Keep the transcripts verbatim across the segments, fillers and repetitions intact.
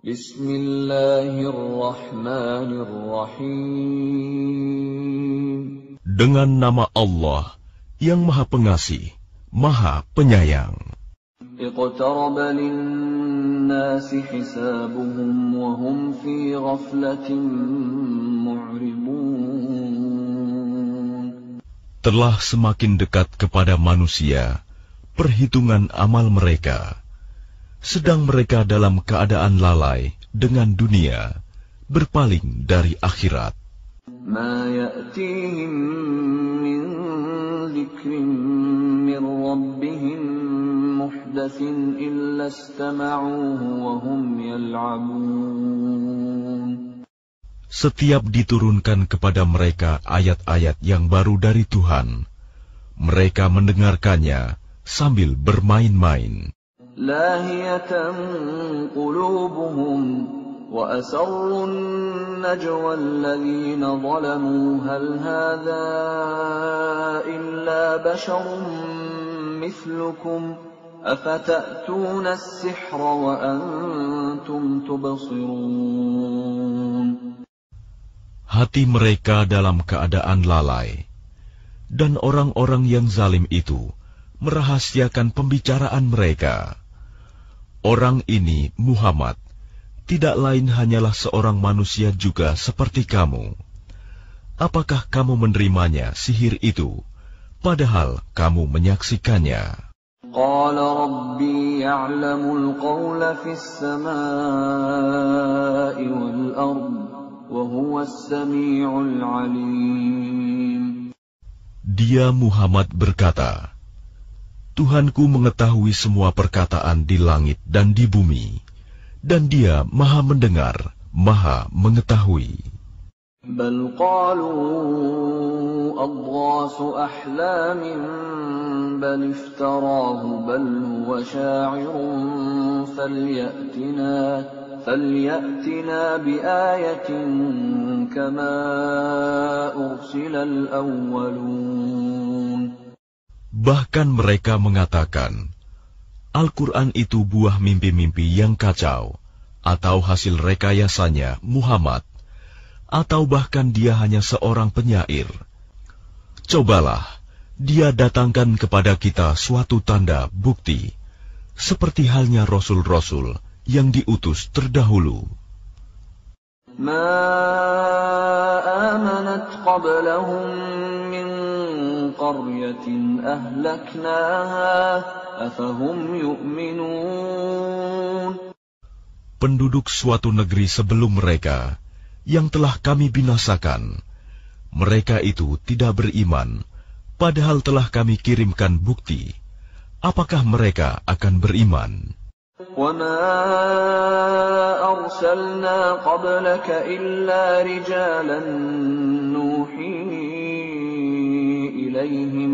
Bismillahirrahmanirrahim. Dengan nama Allah yang Maha Pengasih, Maha Penyayang. Iqtaraba lin-nasi hisabuhum wa hum fi ghaflatin mu'ridun. Telah semakin dekat kepada manusia perhitungan amal mereka, sedang mereka dalam keadaan lalai dengan dunia, berpaling dari akhirat. Ma ya'tihim min dzikrin min rabbihim muhdatsin illa istama'uhu wa hum yal'abun. Setiap diturunkan kepada mereka ayat-ayat yang baru dari Tuhan, mereka mendengarkannya sambil bermain-main. Lahiyatan qulubuhum wa asarrun najwa alladhina zalamu hal hadha illa basharun mithlukum afata'tuna as-sihra wa antum tubsirun. Hati mereka dalam keadaan lalai, dan orang-orang yang zalim itu merahasiakan pembicaraan mereka. Orang ini, Muhammad, tidak lain hanyalah seorang manusia juga seperti kamu. Apakah kamu menerimanya sihir itu, padahal kamu menyaksikannya? Qala Rabbi ya'lamul qawla fis samaa'i wal ard, wa huwas sami'ul 'alim. Dia Muhammad berkata, Tuhanku mengetahui semua perkataan di langit dan di bumi, dan Dia Maha Mendengar, Maha Mengetahui. Bal qalu adghasu ahlamin bal iftarahu bal huwa sya'irun falyatina falyatina biayatin kama ursila al-awwalun. Bahkan mereka mengatakan, Al-Quran itu buah mimpi-mimpi yang kacau, atau hasil rekayasanya Muhammad, atau bahkan dia hanya seorang penyair. Cobalah, dia datangkan kepada kita suatu tanda bukti, seperti halnya Rasul-Rasul yang diutus terdahulu. Ma amanat qablahum min qaryatin ahlaknaha afahum yu'minun. Penduduk suatu negeri sebelum mereka yang telah kami binasakan, mereka itu tidak beriman, padahal telah kami kirimkan bukti. Apakah mereka akan beriman? وَمَا أَرْسَلْنَا قَبْلَكَ إِلَّا رِجَالًا نُوحِي إِلَيْهِمْ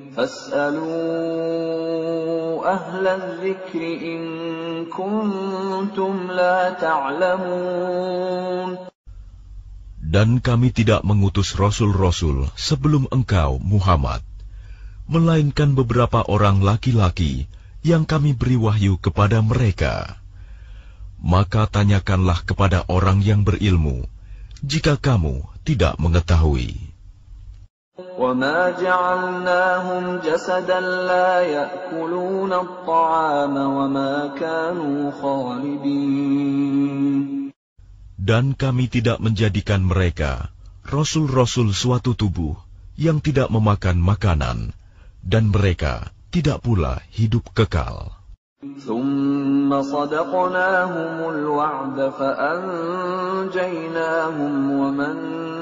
فَاسْأَلُوا أَهْلَ الذِّكْرِ إِن كُنتُمْ لَا تَعْلَمُونَ. Dan kami tidak mengutus rasul-rasul sebelum engkau, Muhammad, melainkan beberapa orang laki-laki yang kami beri wahyu kepada mereka. Maka tanyakanlah kepada orang yang berilmu, jika kamu tidak mengetahui. وَمَا جَعَلْنَاهُمْ جَسَدًا لَا يَأْكُلُونَ الطَّعَامَ وَمَا كَانُوا خَالِدِينَ. Dan kami tidak menjadikan mereka, rasul-rasul suatu tubuh, yang tidak memakan makanan, dan mereka tidak pula hidup kekal. ثُمَّ صَدَقْنَاهُمُ الْوَعْدَ فَأَنْجَيْنَاهُمْ وَمَنْ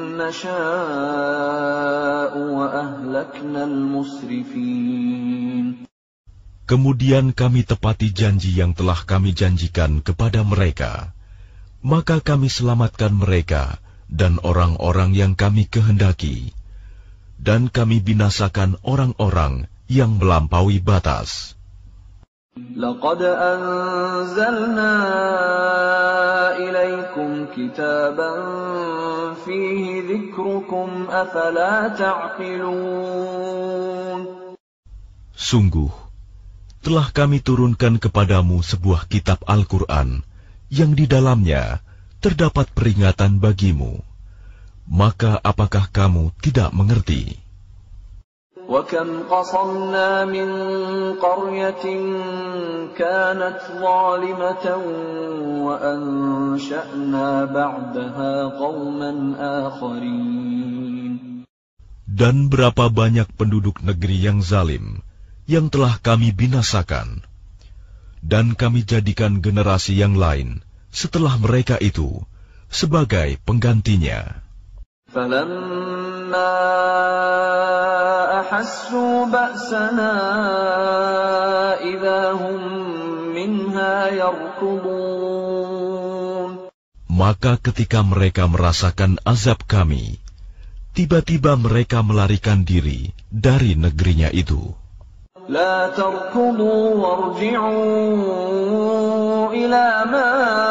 نَشَاءُ وَأَهْلَكْنَا الْمُسْرِفِينَ. Kemudian kami tepati janji yang telah kami janjikan kepada mereka, maka kami selamatkan mereka dan orang-orang yang kami kehendaki, dan kami binasakan orang-orang yang melampaui batas. لَقَدْ أَنزَلْنَا إِلَيْكُمْ كِتَابًا فِيهِ ذِكْرُكُمْ أَفَلَا تَعْقِلُونَ. Sungguh, telah kami turunkan kepadamu sebuah kitab Al-Quran yang di dalamnya terdapat peringatan bagimu. Maka apakah kamu tidak mengerti? وَكَمْ قَصَمْنَا مِنْ قَرْيَةٍ كَانَتْ ظَالِمَةً وَأَنْشَأْنَا بَعْدَهَا قَوْمًا آخَرِينَ. Dan berapa banyak penduduk negeri yang zalim yang telah kami binasakan, dan kami jadikan generasi yang lain setelah mereka itu sebagai penggantinya. فَلَمَّا أَحَسُّوا بَأْسَنَا إِذَا هُمْ مِنْهَا يَرْكُضُونَ. Maka ketika mereka merasakan azab kami, tiba-tiba mereka melarikan diri dari negerinya itu. لا تركضوا وارجعوا إلى ما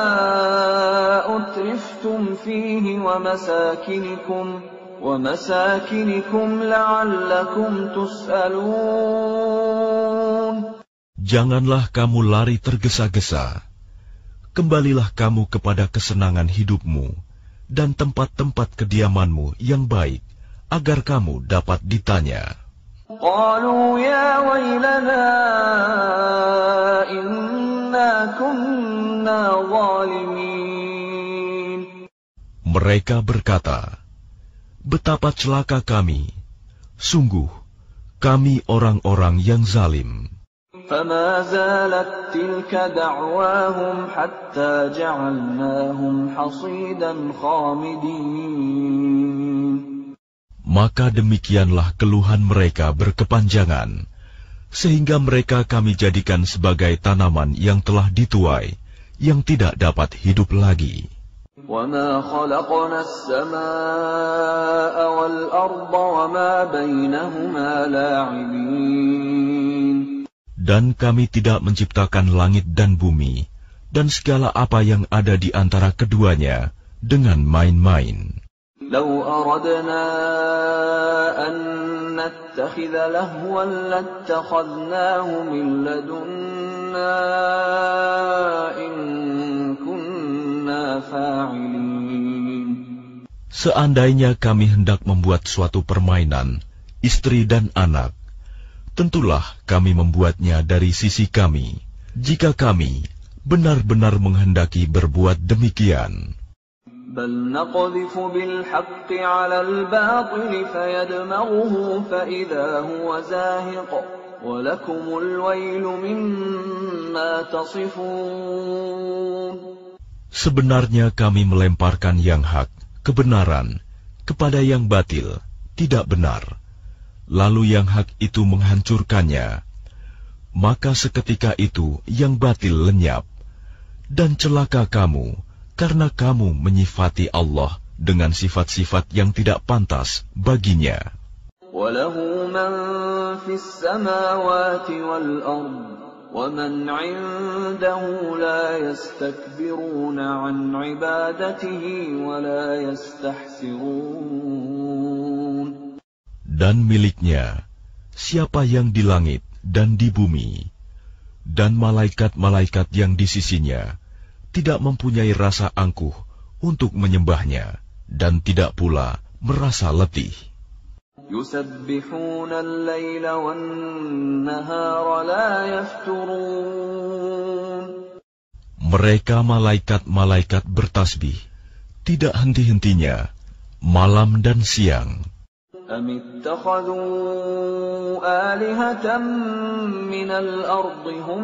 أترفتم فيه ومساكنكم ومساكنكم لعلكم تسألون. Janganlah kamu lari tergesa-gesa. Kembalilah kamu kepada kesenangan hidupmu dan tempat-tempat kediamanmu yang baik, agar kamu dapat ditanya. قالوا يا ويلنا إنا كنا ظالمين. Mereka berkata, betapa celaka kami, sungguh kami orang-orang yang zalim. فما زالت تلك دعواهم حتى جعلناهم حصيدا خامدين. Maka demikianlah keluhan mereka berkepanjangan, sehingga mereka kami jadikan sebagai tanaman yang telah dituai, yang tidak dapat hidup lagi. وَمَا خَلَقْنَا السَّمَاءَ وَالْأَرْضَ وَمَا بَيْنَهُمَا لَاعِبِينَ. Dan kami tidak menciptakan langit dan bumi, dan segala apa yang ada di antara keduanya, dengan main-main. لو أردنا أن نتخذ لهوا لاتخذناه من لدنا إن كنا فاعلين. Seandainya kami hendak membuat suatu permainan, istri dan anak, tentulah kami membuatnya dari sisi kami, jika kami benar-benar menghendaki berbuat demikian. بل نقذف بالحق على الباطل فيدمغه فإذا هو زاهق ولكم الويل مما تصفون. Sebenarnya kami melemparkan yang hak, kebenaran, kepada yang batil, tidak benar. Lalu yang hak itu menghancurkannya. Maka seketika itu yang batil lenyap. Dan celaka kamu, karena kamu menyifati Allah dengan sifat-sifat yang tidak pantas baginya. وَلَهُ مَنْ فِي السَّمَاوَاتِ وَالْأَرْضِ وَمَنْ عِنْدَهُ لَا يَسْتَكْبِرُونَ عَنْ عِبَادَتِهِ وَلَا يَسْتَحْسِرُونَ. Dan miliknya siapa yang di langit dan di bumi, dan malaikat-malaikat yang di sisinya tidak mempunyai rasa angkuh untuk menyembahnya, dan tidak pula merasa letih. يُسَبِّحُونَ اللَّيْلَ وَالنَّهَارَ لَا يَفْتُرُونَ. Mereka malaikat-malaikat bertasbih, tidak henti-hentinya, malam dan siang. أَمِ اتَّخَذُوا آلِهَةً مِّنَ الْأَرْضِ هُمْ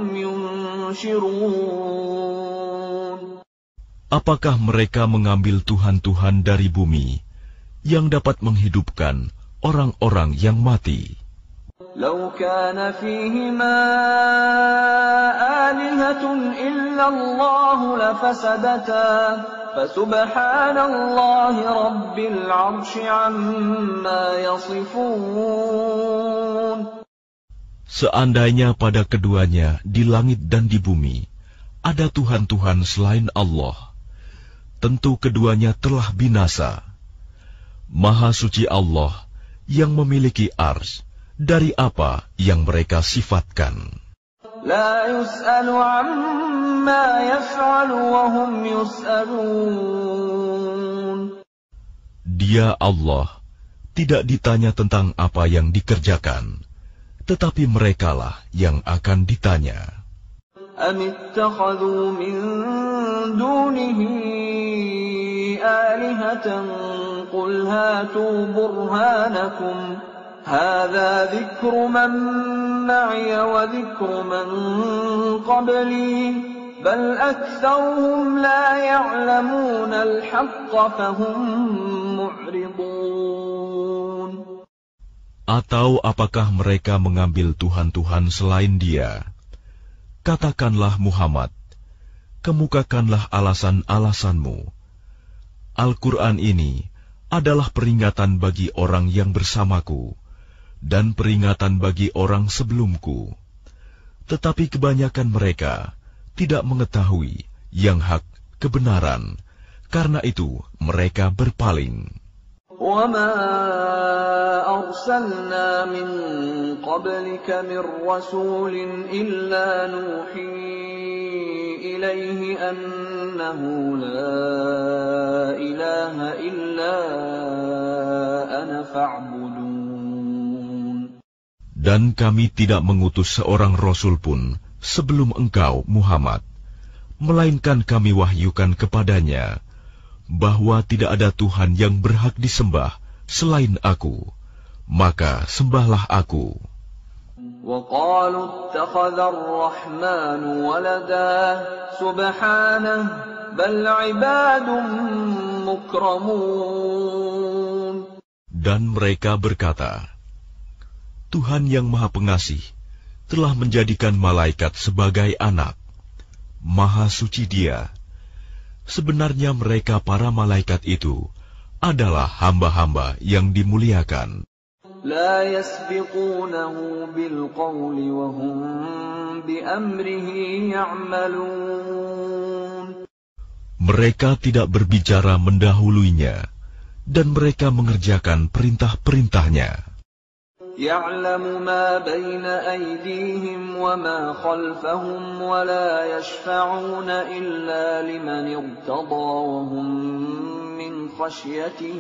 يُنْشِرُونَ. Apakah mereka mengambil tuhan-tuhan dari bumi yang dapat menghidupkan orang-orang yang mati? لو كان فيهما آلهة إلا الله لفسدتا فسبحان الله رب العرش عما يصفون. Seandainya pada keduanya di langit dan di bumi ada Tuhan-Tuhan selain Allah, tentu keduanya telah binasa. Maha suci Allah yang memiliki ars dari apa yang mereka sifatkan. لا يسأل عما يفعل وهم يسألون. Dia Allah tidak ditanya tentang apa yang dikerjakan, tetapi merekalah yang akan ditanya. أم اتخذوا من دونه آلهة قل هاتوا برهانكم هذا ذكر من معي وذكر من قبلي بل أكثرهم لا يعلمون الحق فهم معرضون. Atau apakah mereka mengambil Tuhan-Tuhan selain Dia? Katakanlah Muhammad, kemukakanlah alasan-alasanmu. Al-Quran ini adalah peringatan bagi orang yang bersamaku dan peringatan bagi orang sebelumku. Tetapi kebanyakan mereka tidak mengetahui yang hak kebenaran, karena itu mereka berpaling. وَمَا أَرْسَلْنَا مِن قَبْلِكَ مِن رَّسُولٍ إِلَّا نُوحِي إِلَيْهِ أَنَّهُ لَا إِلَٰهَ إِلَّا أَنَا فَاعْبُدُونِ. Dan kami tidak mengutus seorang rasul pun sebelum engkau, Muhammad, melainkan kami wahyukan kepadanya bahwa tidak ada Tuhan yang berhak disembah selain Aku, maka sembahlah Aku. وَقَالُوا اتَّخَذَ الرَّحْمَنُ وَلَدًا سُبْحَانَهُ بَلْ عِبَادٌ مُكْرَمُونَ. Dan mereka berkata, Tuhan yang Maha Pengasih telah menjadikan malaikat sebagai anak. Maha suci Dia. Sebenarnya mereka para malaikat itu adalah hamba-hamba yang dimuliakan. لا يسبقونه بالقول وهم بأمره يعملون. Mereka tidak berbicara mendahuluinya, dan mereka mengerjakan perintah-perintahnya. يعلم ما بين أيديهم وما خلفهم ولا يشفعون إلا لمن ارتضى وهم من خشيته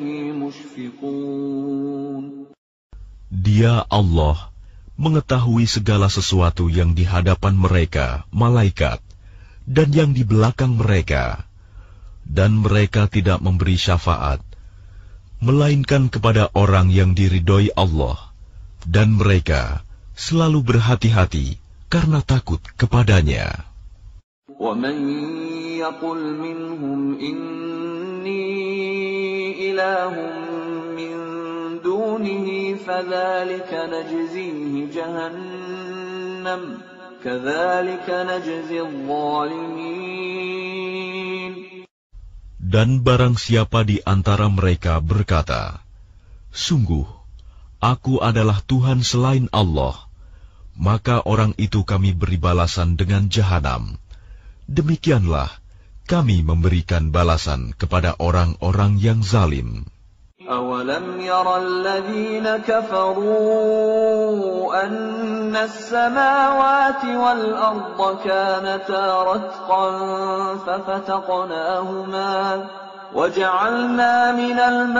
مشفقون. Dia Allah mengetahui segala sesuatu yang di hadapan mereka, malaikat, dan yang di belakang mereka, dan mereka tidak memberi syafaat, melainkan kepada orang yang diridhoi Allah. Dan mereka selalu berhati-hati karena takut kepadanya. وَمَنْ يَقُلْ مِنْهُمْ إِنِّي إِلَٰهٌ مِّن دُونِهِ فَذَلِكَ نَجْزِيهِ جَهَنَّمَ كَذَلِكَ نَجْزِي الظَّالِمِينَ. Dan barang siapa di antara mereka berkata, Sungguh, Aku adalah Tuhan selain Allah, maka orang itu kami beri balasan dengan jahanam. Demikianlah kami memberikan balasan kepada orang-orang yang zalim. أَوَلَمْ يَرَ الَّذِينَ كَفَرُوا أَنَّ السَّمَاوَاتِ وَالْأَرْضَ كَانَتَا رَتْقًا فَفَتَقْنَاهُمَا وَجَعَلْنَا مِنَ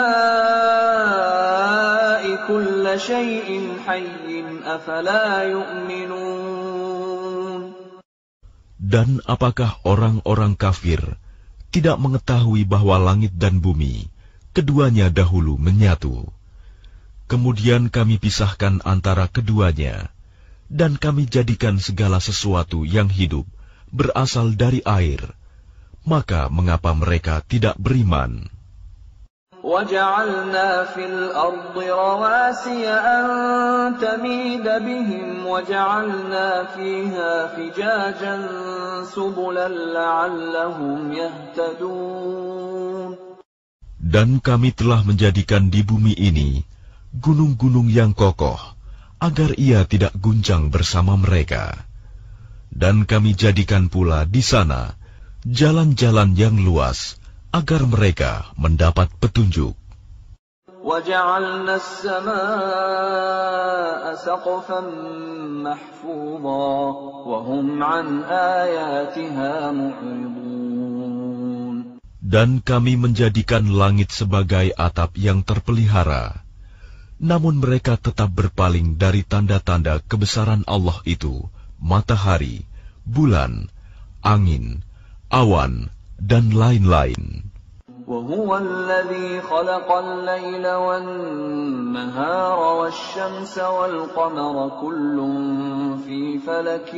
الْمَاءِ كُلَّ شَيْءٍ حَيٍّ أَفَلَا يُؤْمِنُونَ. Dan apakah orang-orang kafir tidak mengetahui bahwa langit dan bumi keduanya dahulu menyatu? Kemudian kami pisahkan antara keduanya, dan kami jadikan segala sesuatu yang hidup berasal dari air. Maka mengapa mereka tidak beriman? وَجَعَلْنَا فِي الْأَرْضِ رَوَاسِيَ أَن تَمِيدَ بِهِمْ وَجَعَلْنَا فِيهَا فِجَاجًا سُبُلًا لَعَلَّهُمْ يَهْتَدُونَ. Dan kami telah menjadikan di bumi ini gunung-gunung yang kokoh, agar ia tidak guncang bersama mereka. Dan kami jadikan pula di sana jalan-jalan yang luas, agar mereka mendapat petunjuk. وَجَعَلْنَا السَّمَاءَ سَقْفًا مَحْفُوظًا وَهُمْ عَنْ آيَاتِهَا مُعْرِضُونَ. Dan kami menjadikan langit sebagai atap yang terpelihara. Namun mereka tetap berpaling dari tanda-tanda kebesaran Allah itu, matahari, bulan, angin, awan, dan lain-lain. وَهُوَ الَّذِي خَلَقَ اللَّيْلَ وَالنَّهَارَ وَالشَّمْسَ وَالْقَمَرَ كُلٌّ فِي فَلَكٍ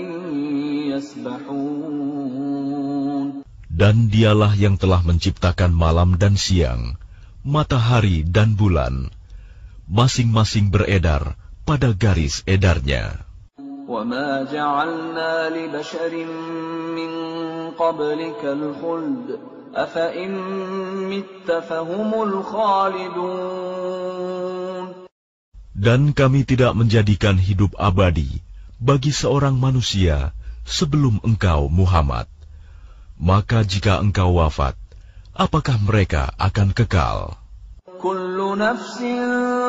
يَسْبَحُونَ. Dan dialah yang telah menciptakan malam dan siang, matahari dan bulan, masing-masing beredar pada garis edarnya. وَمَا جَعَلْنَا لِبَشَرٍ مِّن قَبْلِكَ الْخُلْدَ أَفَإِن مِّتَّ فَهُمُ الْخَالِدُونَ. Dan kami tidak menjadikan hidup abadi bagi seorang manusia sebelum engkau, Muhammad. Maka jika engkau wafat, apakah mereka akan kekal? Kullu nafsin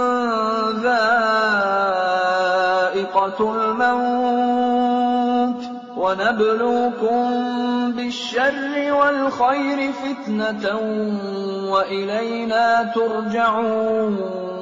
dha'iqatul maut wa nabluukum bisyarri wal khairi fitnatan wa ilayna turja'un.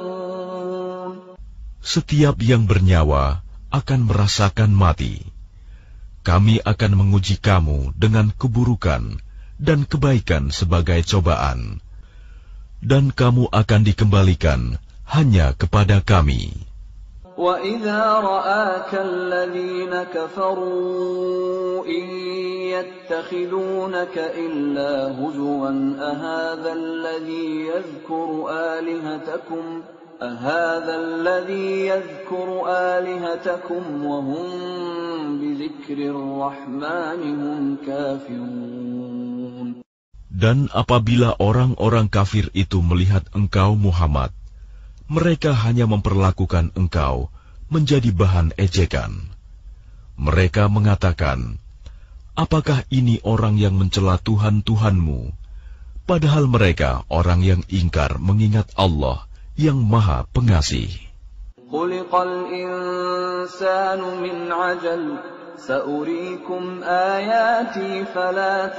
Setiap yang bernyawa akan merasakan mati. Kami akan menguji kamu dengan keburukan dan kebaikan sebagai cobaan. Dan kamu akan dikembalikan hanya kepada kami. وَإِذَا رَآكَ الَّذِينَ كَفَرُوا إِن يَتَّخِذُونَكَ إِلَّا هُزُوًا أَهَذَا الَّذِي يَذْكُرُ آلِهَتَكُمْ أَهَذَا الَّذِي يَذْكُرُ آلِهَتَكُمْ وَهُمْ بِذِكْرِ الرَّحْمَنِ هُمْ كَافِرُونَ. Dan apabila orang-orang kafir itu melihat engkau, Muhammad, mereka hanya memperlakukan engkau menjadi bahan ejekan. Mereka mengatakan, apakah ini orang yang mencela Tuhan-Tuhanmu? Padahal mereka orang yang ingkar mengingat Allah yang Maha Pengasih. Khuliqal insanu min ajal, sa'urikum ayati fala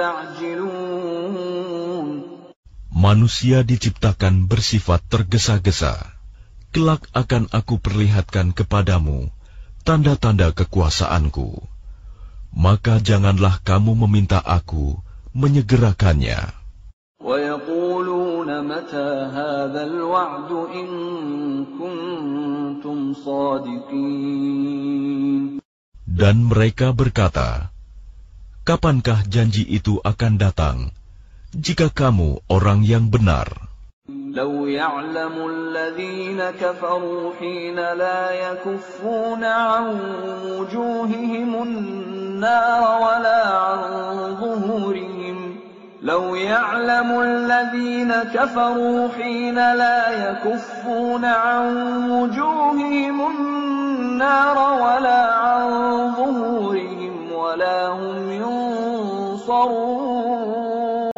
tasta'jilun. Manusia diciptakan bersifat tergesa-gesa. Kelak akan aku perlihatkan kepadamu tanda-tanda kekuasaanku. Maka janganlah kamu meminta aku menyegerakannya. وَيَقُولُونَ مَتَى هَذَا الْوَعْدُ إِن كُنتُمْ صَادِقِينَ. Dan mereka berkata, kapankah janji itu akan datang, jika kamu orang yang benar? لَوْ يَعْلَمُ الَّذِينَ كَفَرُوا حِينَ لَا يَكُفُّونَ عَنْ وُجُوهِهِمُ النَّارَ وَلَا عَنْ ظُهُورِهِمْ لَوْ يَعْلَمُ الَّذِينَ كَفَرُوا حِينَ لَا يَكُفُّونَ عَنْ وُجُوهِهِمُ النَّارَ وَلَا عَنْ ظُهُورِهِمْ وَلَا هُمْ يُنصَرُونَ.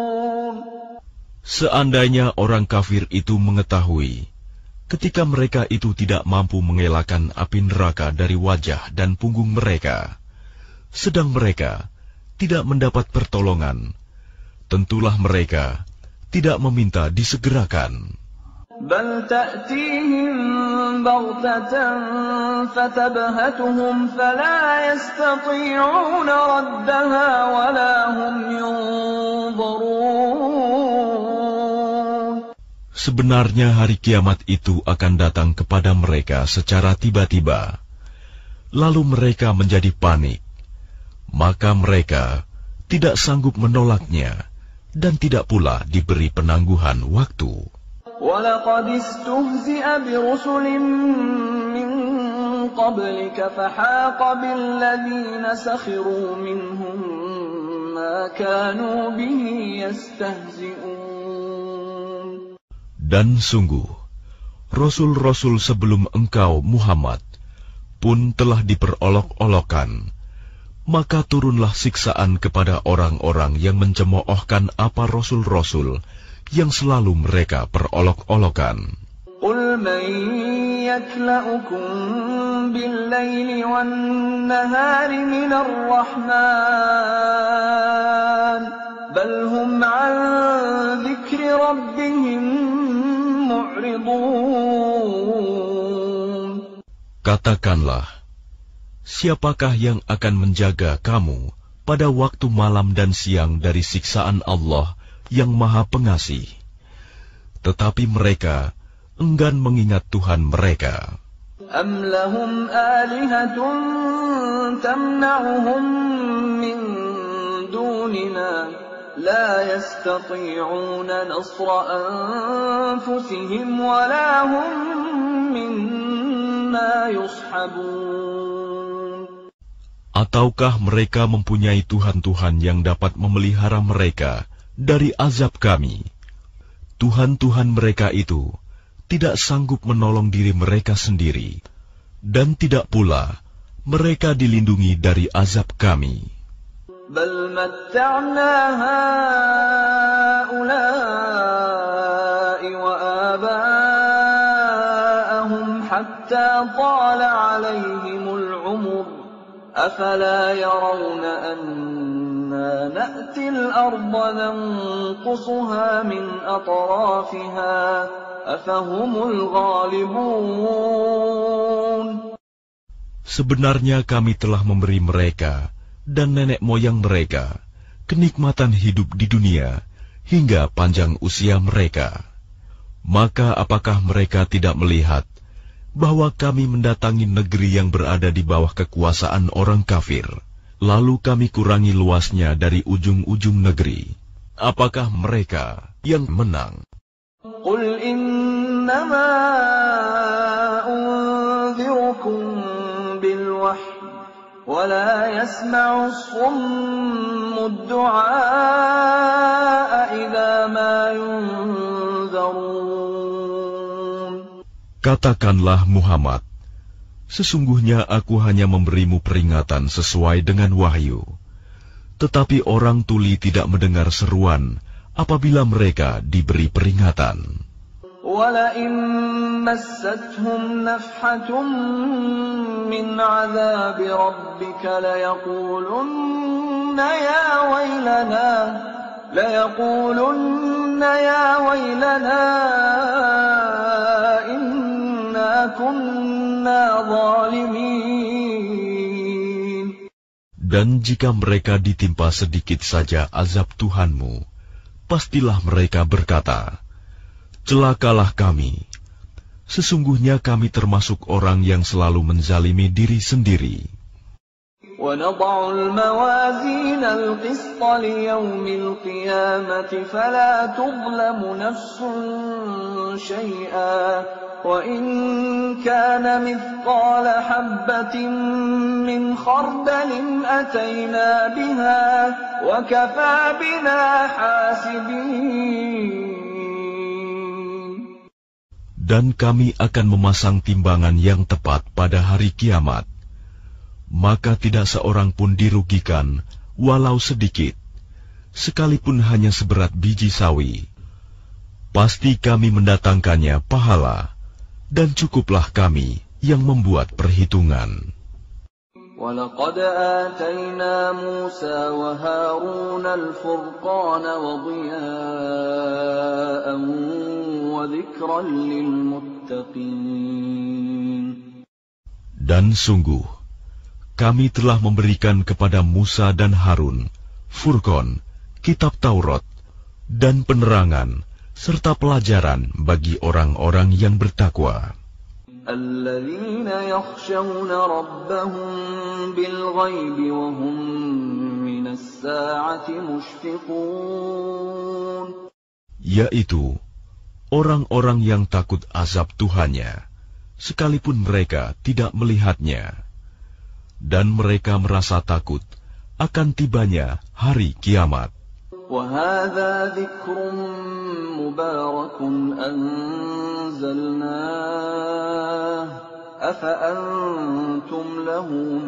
Seandainya orang kafir itu mengetahui, ketika mereka itu tidak mampu mengelakkan api neraka dari wajah dan punggung mereka, sedang mereka tidak mendapat pertolongan, tentulah mereka tidak meminta disegerakan. Bal ta'tihim baghtatan fatabhatuhum fala yastati'una raddaha wala hum yunzarun. Sebenarnya hari kiamat itu akan datang kepada mereka secara tiba-tiba, lalu mereka menjadi panik, maka mereka tidak sanggup menolaknya dan tidak pula diberi penangguhan waktu. وَلَقَدِ اسْتُهْزِئَ بِرُسُلٍ مِّن قَبْلِكَ فَحَاقَ بِالَّذِينَ سَخِرُوا مِنْهُم مَّا كَانُوا بِهِ يَسْتَهْزِئُونَ. Dan sungguh, Rasul-Rasul sebelum engkau, Muhammad, pun telah diperolok-olokkan. Maka turunlah siksaan kepada orang-orang yang mencemoohkan apa Rasul-Rasul yang selalu mereka perolok-olokan. قل من يكلأكم بالليل والنهار من الرحمن بل هم عن ذكر ربهم معرضون. Katakanlah, siapakah yang akan menjaga kamu pada waktu malam dan siang dari siksaan Allah yang Maha Pengasih? Tetapi mereka enggan mengingat Tuhan mereka. Am lahum alihatun tamna'uhum min dunina la yastati'una nasra anfusihim wa la hum minna yushabun. Ataukah mereka mempunyai Tuhan-Tuhan yang dapat memelihara mereka dari azab kami? Tuhan-Tuhan mereka itu tidak sanggup menolong diri mereka sendiri, dan tidak pula mereka dilindungi dari azab kami. Bal matta'na ha'ula'i wa aba'ahum hatta tala 'alayhimul 'umur afala yarawna anna na'til arda nanqusuha min atrafiha afahumul ghalibun. Sebenarnya kami telah memberi mereka dan nenek moyang mereka kenikmatan hidup di dunia hingga panjang usia mereka. Maka apakah mereka tidak melihat bahwa kami mendatangi negeri yang berada di bawah kekuasaan orang kafir, lalu kami kurangi luasnya dari ujung-ujung negeri? Apakah mereka yang menang? Qul innama unzirukum bil wahyi wa la yasma'u as-summu ad-du'a idza ma yunzarun. Katakanlah Muhammad, sesungguhnya aku hanya memberimu peringatan sesuai dengan wahyu. Tetapi orang tuli tidak mendengar seruan apabila mereka diberi peringatan. وَلَئِن مَّسَّتْهُمْ نَفْحَةٌ مِّنْ عَذَابِ رَبِّكَ لَيَقُولُنَّ يَا وَيْلَنَا لَيَقُولُنَّ يَا وَيْلَنَا إِنَّا كُنَّا ظَالِمِينَ. Dan jika mereka ditimpa sedikit saja azab Tuhanmu, pastilah mereka berkata, celakalah kami. Sesungguhnya kami termasuk orang yang selalu menzalimi diri sendiri. وَنَضَعُ الْمَوَازِينَ الْقِسْطَ لِيَوْمِ الْقِيَامَةِ فَلَا تُظْلَمُ نَفْسٌ شَيْئًا وَإِنْ كَانَ مِثْقَالَ حَبَّةٍ مِّنْ خَرْدَلٍ أَتَيْنَا بِهَا وَكَفَى بِنَا حَاسِبِينَ. Dan kami akan memasang timbangan yang tepat pada hari kiamat. Maka tidak seorang pun dirugikan, walau sedikit, sekalipun hanya seberat biji sawi. Pasti kami mendatangkannya pahala, dan cukuplah kami yang membuat perhitungan. وَلَقَدْ آتَيْنَا مُوسَى وَهَارُونَ الْفُرْقَانَ وَضِيَاءً وَذِكْرًا لِلْمُتَّقِينَ. Dan sungguh, kami telah memberikan kepada Musa dan Harun Furqan, kitab Taurat, dan penerangan, serta pelajaran bagi orang-orang yang bertakwa. الَّذِينَ يَخْشَوْنَ رَبَّهُم بِالْغَيْبِ وَهُم مِّنَ السَّاعَةِ مُشْفِقُونَ. Yaitu orang-orang yang takut azab Tuhannya, sekalipun mereka tidak melihatnya. Dan mereka merasa takut akan tibanya hari kiamat. وَهَذَا ذِكْرٌ مُبَارَكٌ أَنزَلْنَاهُ أَفَأَنْتُمْ لَهُ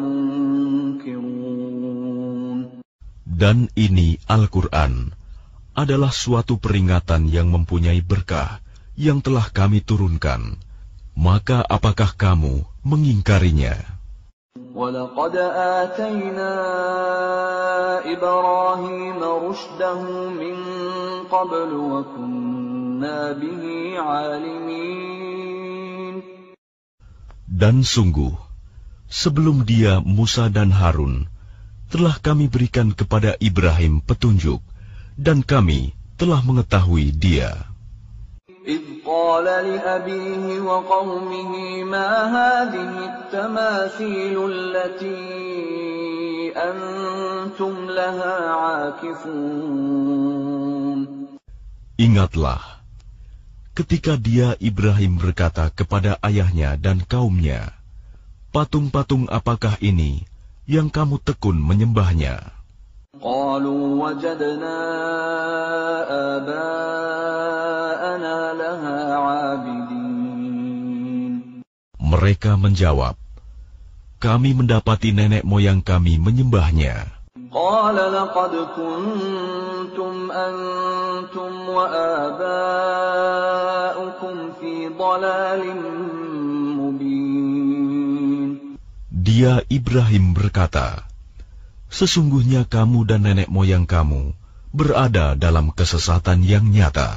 مُنْكِرُونَ. Dan ini Al-Quran adalah suatu peringatan yang mempunyai berkah yang telah kami turunkan, maka apakah kamu mengingkarinya? وَلَقَدْ آتَيْنَا إِبْرَاهِيمَ رُشْدَهُ مِنْ قَبْلُ وَكُنَّا بِهِ عَالِمِينَ. Dan sungguh, sebelum dia Musa dan Harun, telah kami berikan kepada Ibrahim petunjuk, dan kami telah mengetahui dia. إِذْ قَالَ لِأَبِيهِ وَقَوْمِهِ مَا هَذِهِ التَّمَاثِيلُ الَّتِي أَنْتُمْ لَهَا عَاكِفُونَ. Ingatlah, ketika dia Ibrahim berkata kepada ayahnya dan kaumnya, patung-patung apakah ini yang kamu tekun menyembahnya? قَالُوا وَجَدْنَا آبَاءَنَا لَهَا عَابِدِينَ. Mereka menjawab, kami mendapati nenek moyang kami menyembahnya. قَالَ لَقَدْ كُنْتُمْ أَنْتُمْ وَآبَاؤُكُمْ فِي ضَلَالٍ مُبِينٍ. Dia Ibrahim berkata, sesungguhnya kamu dan nenek moyang kamu berada dalam kesesatan yang nyata.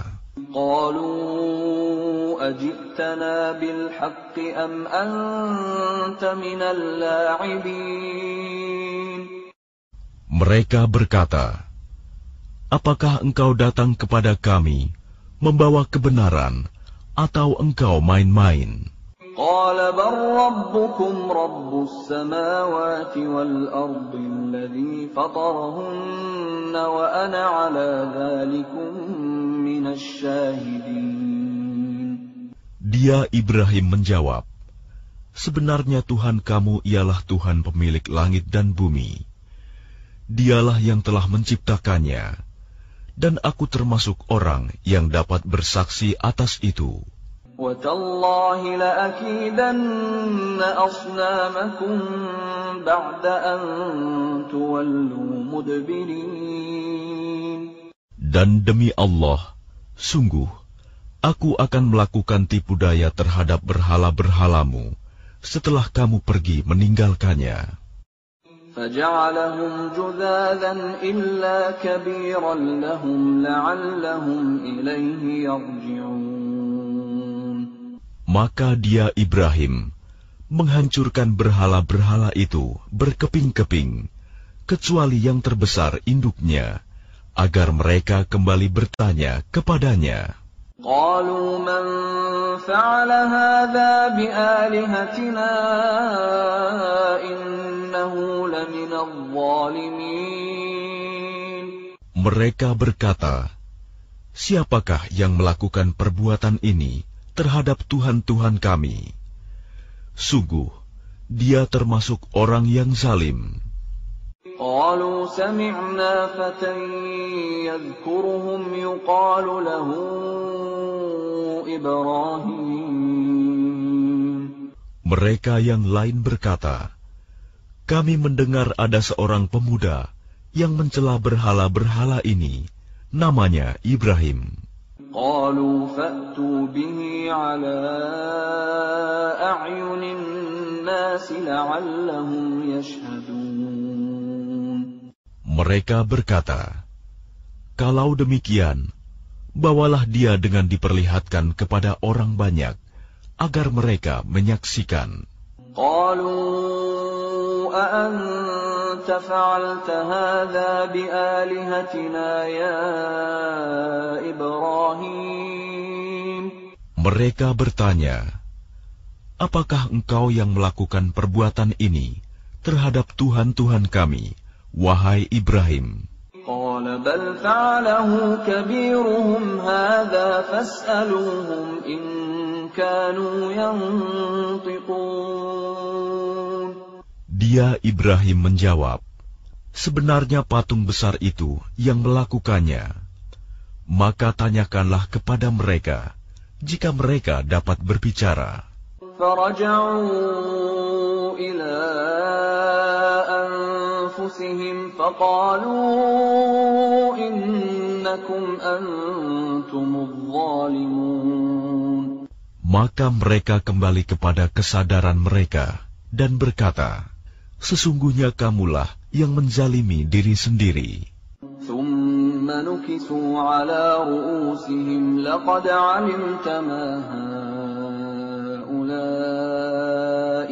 قَالُوا أَجِئْتَنَا بِالْحَقِّ أَمْ أَنْتَ مِنَ اللَّاعِبِينَ. Mereka berkata, apakah engkau datang kepada kami membawa kebenaran atau engkau main-main? قَالَ بَلْ رَبُّكُمْ رَبُّ السَّمَاوَاتِ وَالْأَرْضِ الَّذِي فَطَرَهُنَّ وَأَنَا عَلَى ذَلِكُمْ مِنَ الشَّاهِدِينَ. Dia Ibrahim menjawab, sebenarnya Tuhan kamu ialah Tuhan pemilik langit dan bumi. Dialah yang telah menciptakannya, dan aku termasuk orang yang dapat bersaksi atas itu. وَتَاللَّهِ لَأَكِيدَنَّ أَصْنَامَكُمْ بَعْدَ أَن تُوَلُّوا مُدْبِرِينَ. Dan demi Allah, sungguh, aku akan melakukan tipu daya terhadap berhala-berhalamu setelah kamu pergi meninggalkannya. فَجَعَلَهُمْ جُذَاذًا إِلَّا كَبِيرًا لَهُمْ لَعَلَّهُمْ إِلَيْهِ يَرْجِعُونَ. Maka dia Ibrahim menghancurkan berhala-berhala itu berkeping-keping, kecuali yang terbesar induknya, agar mereka kembali bertanya kepadanya. قَالُوا مَنْ فَعَلَ هَذَا بِآلِهَتِنَا إِنَّهُ لَمِنَ الظَّالِمِينَ. Mereka berkata, siapakah yang melakukan perbuatan ini terhadap Tuhan-Tuhan kami? Sungguh, dia termasuk orang yang zalim. قالوا سمعنا فتى يذكرهم يقال له إبراهيم. Mereka yang lain berkata, kami mendengar ada seorang pemuda yang mencela berhala-berhala ini, namanya Ibrahim. قالوا فأتوا به على أعين الناس لعلهم يشهدون. Mereka berkata, kalau demikian, bawalah dia dengan diperlihatkan kepada orang banyak, agar mereka menyaksikan. قالوا أأنت فعلت هذا بآلهتنا يا إبراهيم. Mereka bertanya, apakah engkau yang melakukan perbuatan ini terhadap Tuhan-Tuhan kami, wahai Ibrahim? قال بل فعله كبيرهم هذا فاسألوهم إن كانوا ينطقون. Dia Ibrahim menjawab, sebenarnya patung besar itu yang melakukannya. Maka tanyakanlah kepada mereka, jika mereka dapat berbicara. فرجعوا إلى أنفسهم فقالوا إنكم أنتم الظالمون. Maka mereka kembali kepada kesadaran mereka dan berkata, sesungguhnya kamulah yang menzalimi diri sendiri. ثم نكسوا على رؤوسهم لقد علمت ما هؤلاء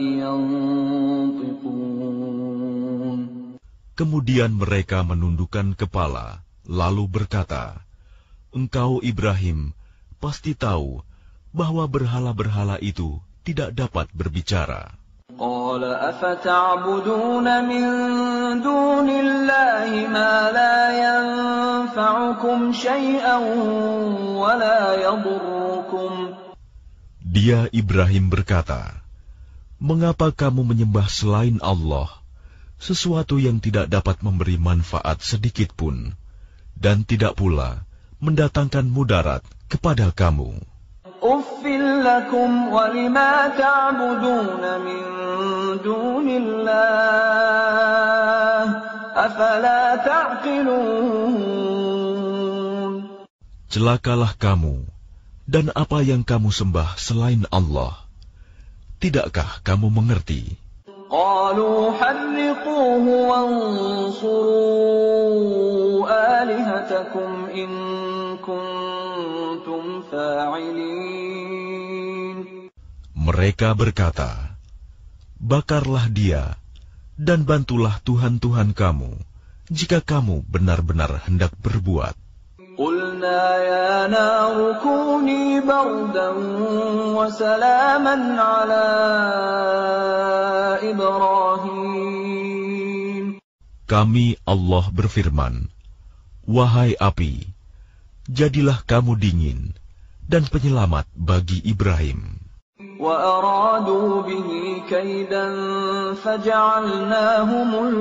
ينطقون. Kemudian mereka menundukkan kepala, lalu berkata, engkau Ibrahim pasti tahu bahwa berhala-berhala itu tidak dapat berbicara. قال أفتعبدون من دون الله ما لا ينفعكم شيئا ولا يضركم. Dia Ibrahim berkata, mengapa kamu menyembah selain Allah sesuatu yang tidak dapat memberi manfaat sedikit pun dan tidak pula mendatangkan mudarat kepada kamu? Uffil lakum wa lima ta'buduna min dunillah afala ta'qilun. Celakalah kamu dan apa yang kamu sembah selain Allah. Tidakkah kamu mengerti? Qalu harriquhu wansuru alihatakum in kuntum fa'ilin. Mereka berkata, bakarlah dia dan bantulah Tuhan-Tuhan kamu jika kamu benar-benar hendak berbuat. Qulna ya naru kuni bardan wa salaman ala Ibrahim. Kami Allah berfirman, wahai api, jadilah kamu dingin dan penyelamat bagi Ibrahim. Wa aradu bihi kaidan faja'alnahumul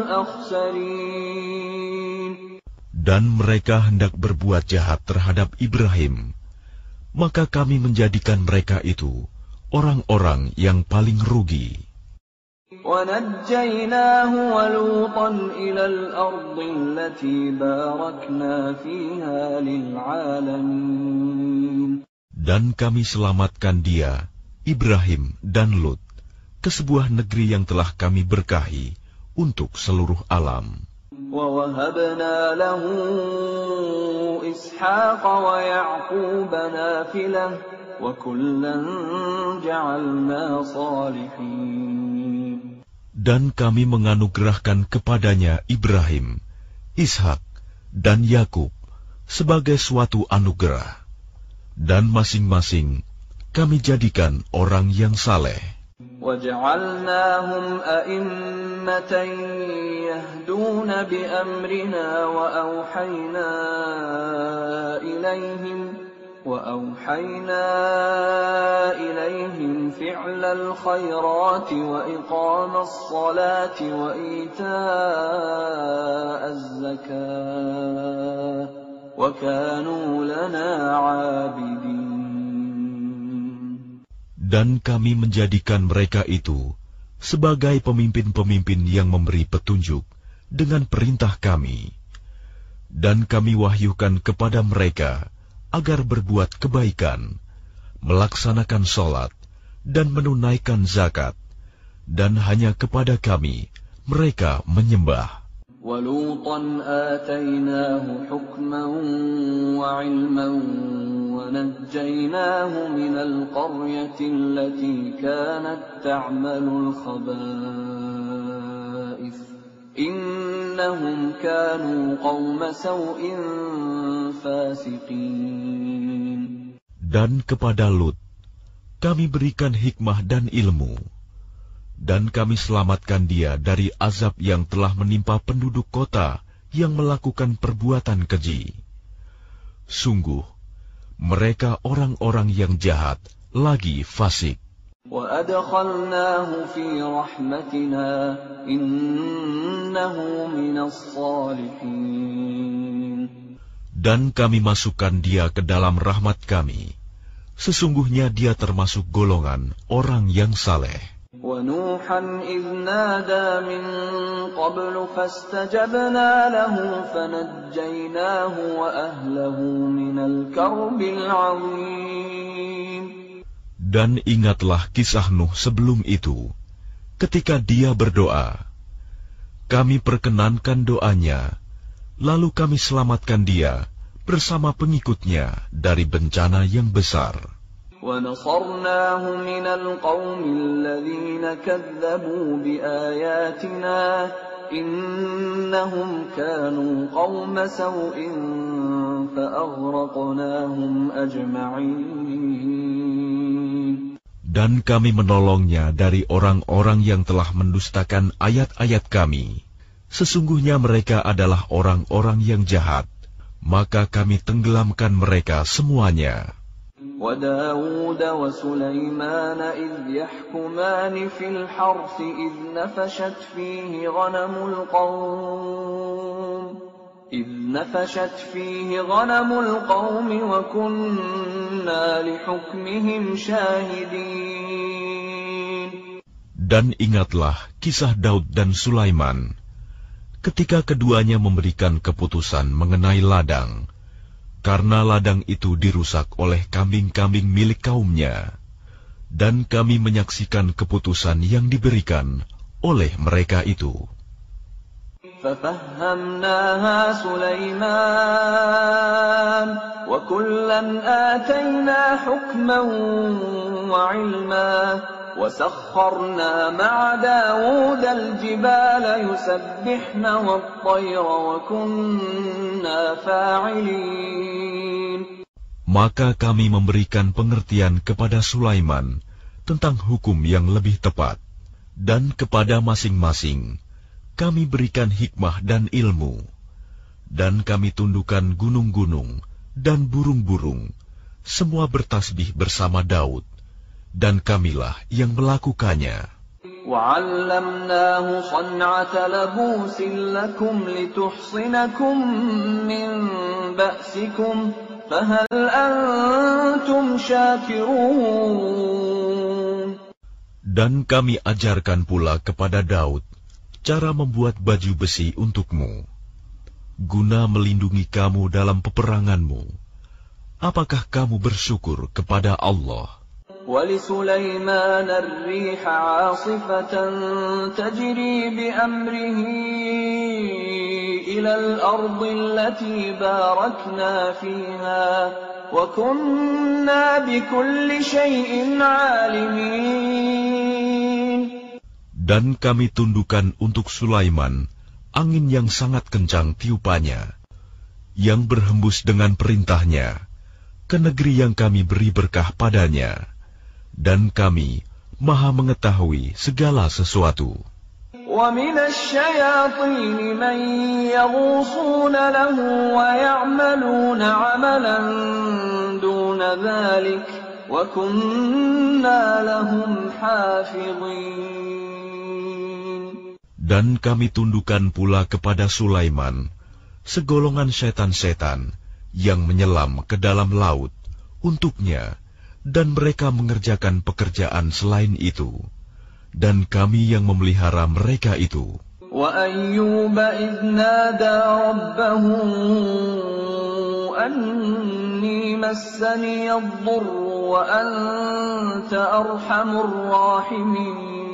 akhsarin. Dan mereka hendak berbuat jahat terhadap Ibrahim, maka kami menjadikan mereka itu orang-orang yang paling rugi. وَنَجَّيْنَاهُ وَلُوطًا إِلَى الْأَرْضِ الَّتِي بَارَكْنَا فِيهَا لِلْعَالَمِينَ. Dan kami selamatkan dia, Ibrahim dan Lut, ke sebuah negeri yang telah kami berkahi untuk seluruh alam. وَوَهَبْنَا لَهُ إِسْحَاقَ وَيَعْقُوبَ نَافِلَةً وَكُلًّا جَعَلْنَا صَالِحِينَ. Dan kami menganugerahkan kepadanya Ibrahim, Ishak, dan Yakub sebagai suatu anugerah. Dan masing-masing kami jadikan orang yang saleh. وَجَعَلْنَاهُمْ أَئِمَّةً يَهْدُونَ بِأَمْرِنَا وَأَوْحَيْنَا إِلَيْهِمْ وَأَوْحَيْنَا إِلَيْهِمْ فِعْلَ الْخَيْرَاتِ وَإِقَامَ الصَّلَاةِ وَإِيتَاءَ الزَّكَاةِ وَكَانُوا لَنَا عَابِدِينَ. Dan kami menjadikan mereka itu sebagai pemimpin-pemimpin yang memberi petunjuk dengan perintah kami. Dan kami wahyukan kepada mereka agar berbuat kebaikan, melaksanakan sholat, dan menunaikan zakat. Dan hanya kepada kami mereka menyembah. وَلُوطًا آتَيْنَاهُ حُكْمًا وَعِلْمًا وَنَجَّيْنَاهُ مِنَ الْقَرْيَةِ الَّتِي كَانَتْ تَعْمَلُ الْخَبَائِثَ إِنَّهُمْ كَانُوا قَوْمَ سَوْءٍ فَاسِقِينَ. Dan kepada Lut kami berikan hikmah dan ilmu, dan kami selamatkan dia dari azab yang telah menimpa penduduk kota yang melakukan perbuatan keji. Sungguh, mereka orang-orang yang jahat lagi fasik. وَأَدْخَلْنَاهُ فِي رَحْمَتِنَا إِنَّهُ مِنَ الصَّالِحِينَ. Dan kami masukkan dia ke dalam rahmat kami. Sesungguhnya dia termasuk golongan orang yang saleh. وَنُوحًا إِذْ نَادَى مِن قَبْلُ فَاسْتَجَبْنَا لَهُ فَنَجَّيْنَاهُ وَأَهْلَهُ مِنَ الْكَرْبِ الْعَظِيمِ. Dan ingatlah kisah Nuh sebelum itu, ketika dia berdoa. Kami perkenankan doanya, lalu kami selamatkan dia bersama pengikutnya dari bencana yang besar. وَنَصَرْنَاهُ مِنَ الْقَوْمِ الَّذِينَ كَذَّبُوا بِآيَاتِنَا إِنَّهُمْ كَانُوا قَوْمَ سَوْءٍ فَأَغْرَقْنَاهُمْ أَجْمَعِينَ. Dan kami menolongnya dari orang-orang yang telah mendustakan ayat-ayat kami. Sesungguhnya mereka adalah orang-orang yang jahat, maka kami tenggelamkan mereka semuanya. وَدَاوُودَ وَسُلَيْمَانَ إِذْ يَحْكُمَانِ فِي الْحَرْثِ إِذْ نَفَشَتْ فِيهِ غَنَمُ الْقَوْمِ إِذْ نَفَشَتْ فِيهِ غَنَمُ الْقَوْمِ وَكُنَّا لِحُكْمِهِمْ شَاهِدِينَ. Dan ingatlah kisah Daud dan Sulaiman, ketika keduanya memberikan keputusan mengenai ladang, karena ladang itu dirusak oleh kambing-kambing milik kaumnya, dan kami menyaksikan keputusan yang diberikan oleh mereka itu. فَفَهَّمْنَاهَا سُلَيْمَانَ وَكُلًّا آتَيْنَا حُكْمًا وَعِلْمًا وَسَخَّرْنَا مَعَ دَاوُودَ الْجِبَالَ يُسَبِّحْنَ وَالطَّيْرَ وَكُنَّا فَاعِلِينَ. Maka kami memberikan pengertian kepada Sulaiman tentang hukum yang lebih tepat, dan kepada masing-masing kami berikan hikmah dan ilmu, dan kami tundukkan gunung-gunung dan burung-burung, semua bertasbih bersama Daud, dan kamilah yang melakukannya. وَعَلَّمْنَاهُ صَنْعَةَ لَبُوسٍ لَكُمْ لِتُحْصِنَكُمْ مِنْ بَأْسِكُمْ فَهَلْ أَنْتُمْ شَاكِرُونَ. Dan kami ajarkan pula kepada Daud cara membuat baju besi untukmu, guna melindungi kamu dalam peperanganmu. Apakah kamu bersyukur kepada Allah? وَلِسُلَيْمَانَ الرِّيحَ عَاصِفَةً تَجْرِي بِأَمْرِهِ إِلَى الْأَرْضِ الَّتِي بَارَكْنَا فِيهَا وَكُنَّا بِكُلِّ شَيْءٍ عَالِمِينَ. Dan kami tundukkan untuk Sulaiman angin yang sangat kencang tiupannya, yang berhembus dengan perintahnya ke negeri yang kami beri berkah padanya, dan kami maha mengetahui segala sesuatu. وَمِنَ الشَّيَاطِينِ مَن يَغُوصُونَ لَهُ وَيَعْمَلُونَ عَمَلًا دُونَ ذَلِكَ وَكُنَّا لَهُمْ حَافِظِينَ. Dan kami tundukkan pula kepada Sulaiman segolongan setan-setan yang menyelam ke dalam laut untuknya, dan mereka mengerjakan pekerjaan selain itu, dan kami yang memelihara mereka itu. وَأَيُّوبَ إِذْ نَادَى رَبَّهُ أَنِّي مَسَّنِيَ الضُّرُّ وَأَنْتَ أَرْحَمُ الرَّاحِمِينَ.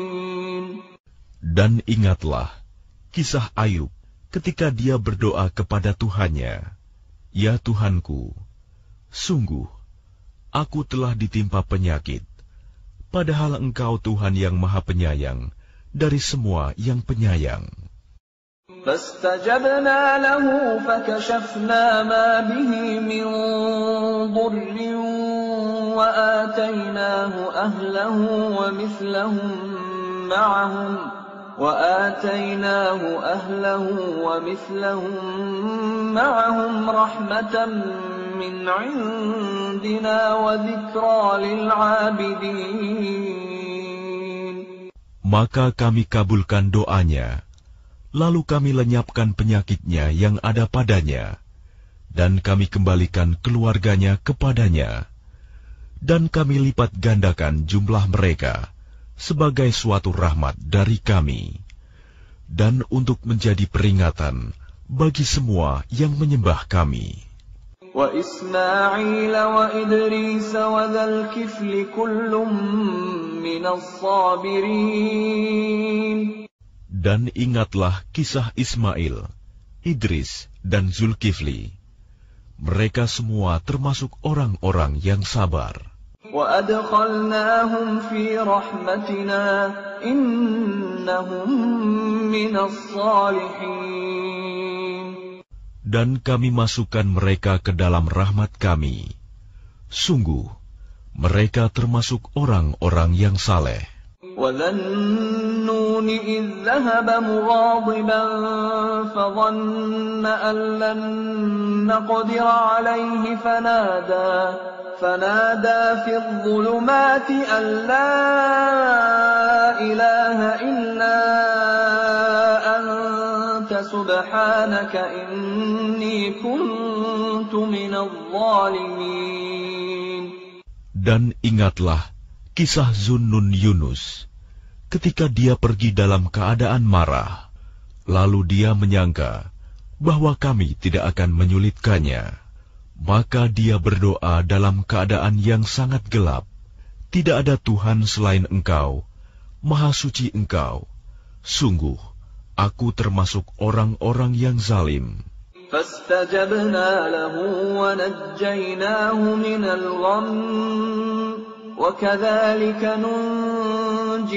Dan ingatlah kisah Ayub ketika dia berdoa kepada Tuhannya, "Ya Tuhanku, sungguh aku telah ditimpa penyakit, padahal Engkau Tuhan yang Maha Penyayang dari semua yang penyayang." فَاسْتَجَبْنَا لَهُ فَكَشَفْنَا مَا بِهِ مِنْ ضُرٍّ وَآتَيْنَاهُ أَهْلَهُ وَمِثْلَهُمْ مَعَهُمْ وَآتَيْنَاهُ أَهْلَهُ وَمِثْلَهُمْ مَعَهُمْ رَحْمَةً مِنْ عِنْدِنَا وَذِكْرَى لِلْعَابِدِينَ. Maka kami kabulkan doanya, lalu kami lenyapkan penyakitnya yang ada padanya, dan kami kembalikan keluarganya kepadanya, dan kami lipat gandakan jumlah mereka sebagai suatu rahmat dari kami, dan untuk menjadi peringatan bagi semua yang menyembah kami. Wa Ismail wa Idris wa dzal kifli kullum minas sabirin. Dan ingatlah kisah Ismail, Idris, dan Zulkifli. Mereka semua termasuk orang-orang yang sabar. وَأَدْخَلْنَاهُمْ فِي رَحْمَتِنَا إِنَّهُمْ مِنَ الصَّالِحِينَ. Dan kami masukkan mereka ke dalam rahmat kami. Sungguh, mereka termasuk orang-orang yang saleh. وَذَا النُّونِ إِذْ ذَهَبَ مُغَاضِبًا فَظَنَّ أَن لَّن نَّقْدِرَ عَلَيْهِ فَنَادَى فَنَادَى فِي الظُّلُمَاتِ أَن لَّا إِلَٰهَ إِلَّا أَنتَ سُبْحَانَكَ إِنِّي كُنتُ مِنَ الظَّالِمِينَ. Dan ingatlah kisah Zunnun Yunus, ketika dia pergi dalam keadaan marah, lalu dia menyangka bahwa kami tidak akan menyulitkannya. Maka dia berdoa dalam keadaan yang sangat gelap. Tidak ada Tuhan selain Engkau, Maha Suci Engkau. Sungguh, aku termasuk orang-orang yang zalim. فَاسْتَجَبْنَا لَهُ وَنَجَّيْنَاهُ مِنَ الْغَمِّ وَكَذَلِكَ نُنْجِي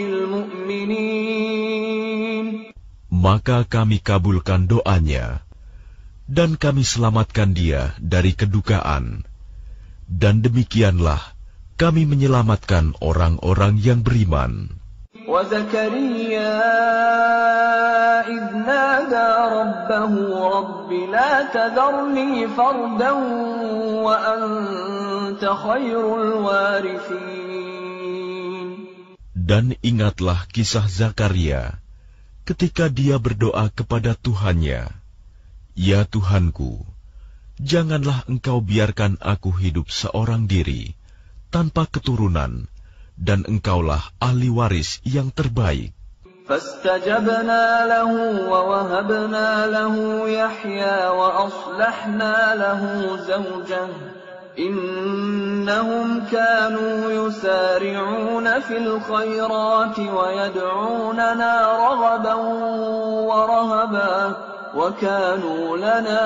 الْمُؤْمِنِينَ. Maka kami kabulkan doanya, dan kami selamatkan dia dari kedukaan. Dan demikianlah kami menyelamatkan orang-orang yang beriman. وَزَكَرِيَّا إِذْ نَادَى رَبَّهُ رَبِّ لَا تَذَرْنِي فَرْدًا وَأَنْتَ خَيْرُ الْوَارِثِينَ. Dan ingatlah kisah Zakaria ketika dia berdoa kepada Tuhannya, "Ya Tuhanku, janganlah Engkau biarkan aku hidup seorang diri tanpa keturunan, dan Engkaulah ahli waris yang terbaik." فَاسْتَجَبْنَا لَهُ وَوَهَبْنَا لَهُ يَحْيَىٰ وَأَصْلَحْنَا لَهُ زَوْجَهُ إِنَّهُمْ كَانُوا يُسَارِعُونَ فِي الْخَيْرَاتِ وَيَدْعُونَنَا رَغَبًا وَرَهَبًا وَكَانُوا لَنَا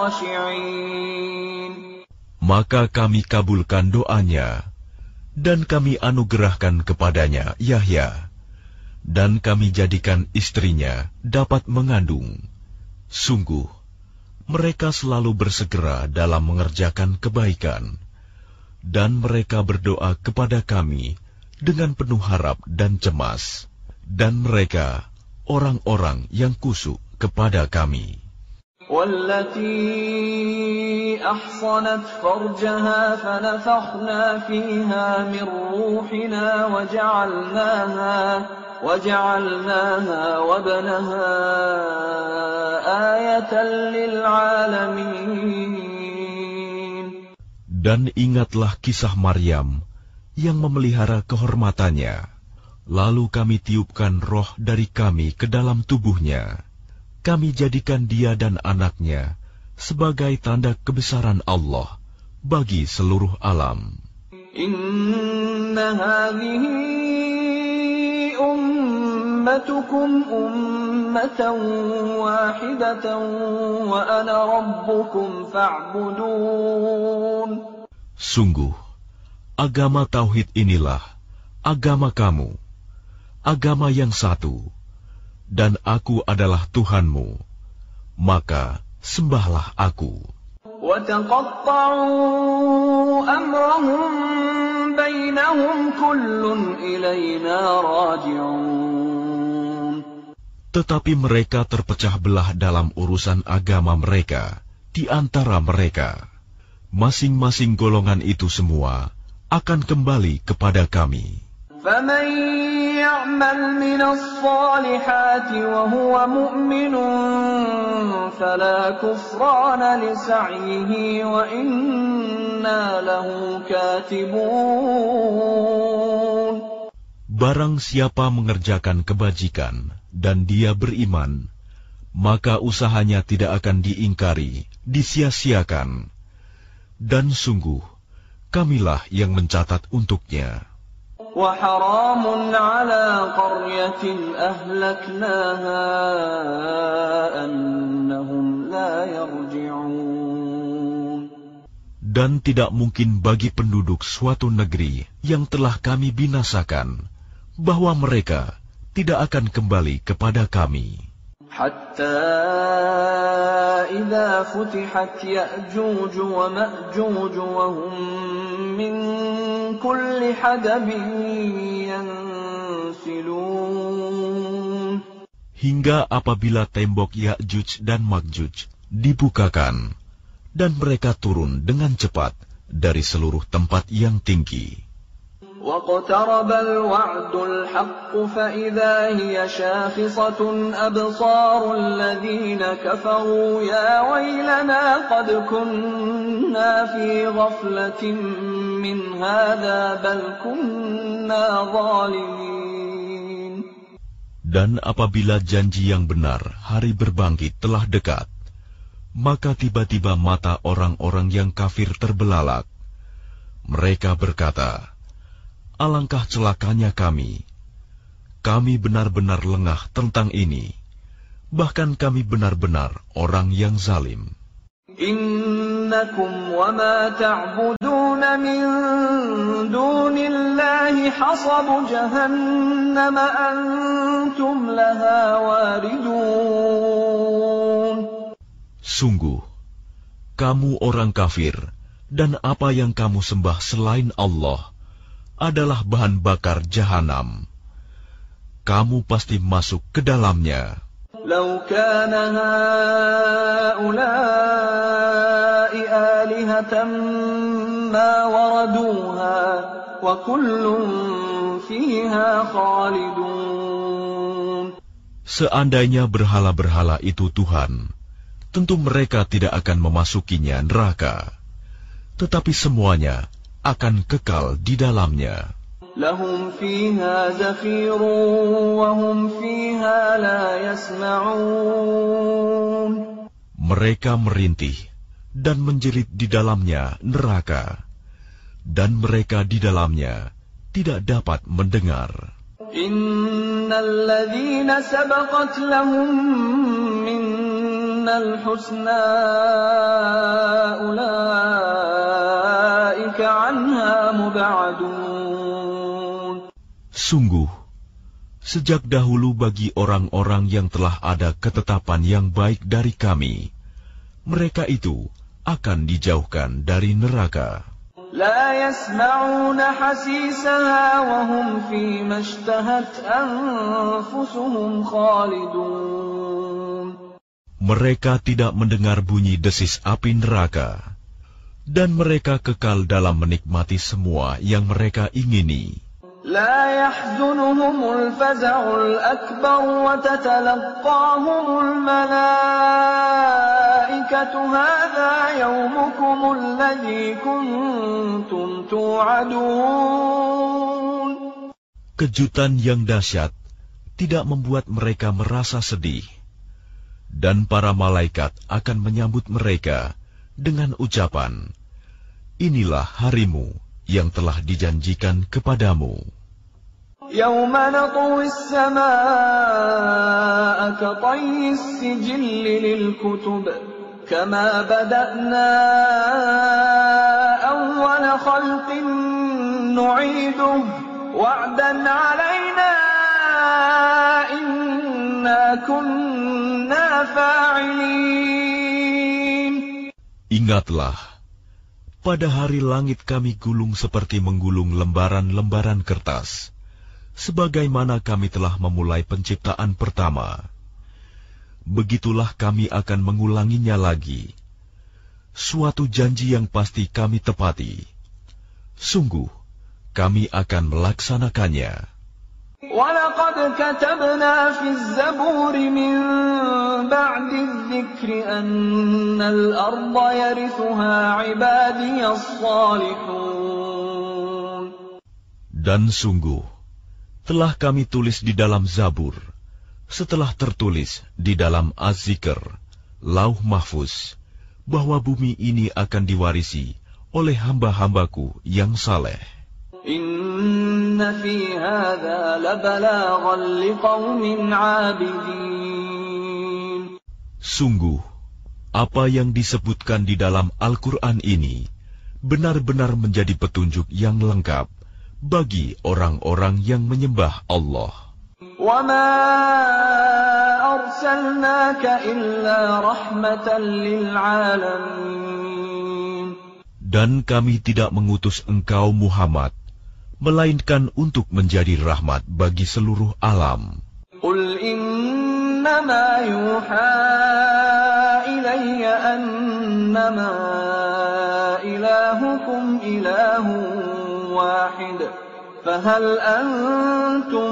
خَاشِعِينَ. Maka kami kabulkan doanya, dan kami anugerahkan kepadanya Yahya, dan kami jadikan istrinya dapat mengandung. Sungguh, mereka selalu bersegera dalam mengerjakan kebaikan, dan mereka berdoa kepada kami dengan penuh harap dan cemas, dan mereka orang-orang yang kusuk kepada kami. وَالَّتِي أَحْصَنَتْ فَرْجَهَا فَنَفَخْنَا فِيهَا مِنْ رُوحِنَا وَجَعَلْنَاهَا وَجَعَلْنَاهَا وَابْنَهَا آيَةً لِلْعَالَمِينَ. Dan ingatlah kisah Maryam yang memelihara kehormatannya. Lalu kami tiupkan roh dari kami ke dalam tubuhnya. Kami jadikan dia dan anaknya sebagai tanda kebesaran Allah bagi seluruh alam. Inna hadhihi ummatukum ummatan wahidatan wa ana rabbukum fa'budun. Sungguh, agama tauhid inilah agama kamu, agama yang satu, dan aku adalah Tuhanmu, maka sembahlah aku. Tetapi mereka terpecah belah dalam urusan agama mereka di antara mereka. Masing-masing golongan itu semua akan kembali kepada kami. فَمَنْ يَعْمَلْ مِنَ الصَّالِحَاتِ وَهُوَ مُؤْمِنٌ فَلَا كُفْرَانَ لِسَعْيِهِ وَإِنَّا لَهُ كَاتِبُونَ. Barang siapa mengerjakan kebajikan dan dia beriman, maka usahanya tidak akan diingkari, disia-siakan. Dan sungguh, kamilah yang mencatat untuknya. وَحَرَامٌ عَلَى قَرْيَةٍ أَهْلَكْنَاهَا أَنَّهُمْ لَا يَرْجِعُونَ. Dan tidak mungkin bagi penduduk suatu negeri yang telah kami binasakan, bahwa mereka tidak akan kembali kepada kami. حَتَّى إِذَا فُتِحَتْ يَأْجُوجُ وَمَأْجُوجُ وَهُمْ مِنْ كُلِّ حَدَبٍ يَنْسِلُونَ. Hingga apabila tembok Ya'juj dan Ma'juj dibukakan, dan mereka turun dengan cepat dari seluruh tempat yang tinggi. وَاقْتَرَبَ الْوَعْدُ الْحَقُّ فَإِذَا هِيَ شَاخِصَةٌ أَبْصَارُ الَّذِينَ كَفَرُوا يَا وَيْلَنَا قَدْ كُنَّا فِي غَفْلَةٍ مِّنْ هَذَا بَلْ كُنَّا ظَالِمِينَ. Dan apabila janji yang benar, hari berbangkit telah dekat, maka tiba-tiba mata orang-orang yang kafir terbelalak. Mereka berkata, alangkah celakanya kami. Kami benar-benar lengah tentang ini. Bahkan kami benar-benar orang yang zalim. Innakum wa ma ta'budun min dunillahi hasabu jahannam antum laha waridun. Sungguh, kamu orang kafir, dan apa yang kamu sembah selain Allah adalah bahan bakar jahanam. Kamu pasti masuk ke dalamnya. Lau kana haula'i alihatan ma waraduha wa kullun fiha khalidun. Seandainya berhala-berhala itu Tuhan, tentu mereka tidak akan memasukinya neraka. Tetapi semuanya akan kekal di dalamnya. Lahum fiha zafirun wa hum fiha la yasma'un. Mereka merintih dan menjerit di dalamnya neraka, dan mereka di dalamnya tidak dapat mendengar. Innal ladzina sabaqat lahum minnal husna ulaika anha mub'adun. Sungguh, sejak dahulu bagi orang-orang yang telah ada ketetapan yang baik dari kami, mereka itu akan dijauhkan dari neraka. La yasma'una hasisaha wa hum fi mashtahat anfusuhum khalidun. Mereka tidak mendengar bunyi desis api neraka, dan mereka kekal dalam menikmati semua yang mereka ingini. لا يحزنهم الفزع الأكبر وتتلقاهم الملائكة هذا يومكم الذي كنتم توعدون. Kejutan yang dahsyat tidak membuat mereka merasa sedih, dan para malaikat akan menyambut mereka dengan ucapan, inilah harimu yang telah dijanjikan kepadamu. يَوْمَ نَطْوِي السَّمَاءَ كَطَيِّ السِّجِلِّ لِلْكُتُبِ كَمَا بَدَأْنَا أَوَّلَ خَلْقٍ نُعِيدُهُ وَعْدًا عَلَيْنَا إِنَّا كُنَّا فَاعِلِينَ. Ingatlah, pada hari langit kami gulung seperti menggulung lembaran-lembaran kertas, sebagaimana kami telah memulai penciptaan pertama. Begitulah kami akan mengulanginya lagi. Suatu janji yang pasti kami tepati. Sungguh, kami akan melaksanakannya. وَلَقَدْ كَتَبْنَا فِي الزَّبُورِ مِنْ بَعْدِ الذِّكْرِ أَنَّ الْأَرْضَ يَرِثُهَا عِبَادِيَ الصَّالِحُونَ. Dan sungguh, telah kami tulis di dalam Zabur, setelah tertulis di dalam Az-Zikr, Lauh Mahfuz, bahwa bumi ini akan diwarisi oleh hamba-hambaku yang saleh. Inna fi hadza labalaghan liqaumin 'abidin. Sungguh, apa yang disebutkan di dalam Al-Quran ini benar-benar menjadi petunjuk yang lengkap bagi orang-orang yang menyembah Allah. Wa ma arsalnaka illa rahmatan lil 'alamin. Dan kami tidak mengutus engkau Muhammad melainkan untuk menjadi rahmat bagi seluruh alam. Qul innama yuha ilayya annama ilahukum ilahun wahid fahal antum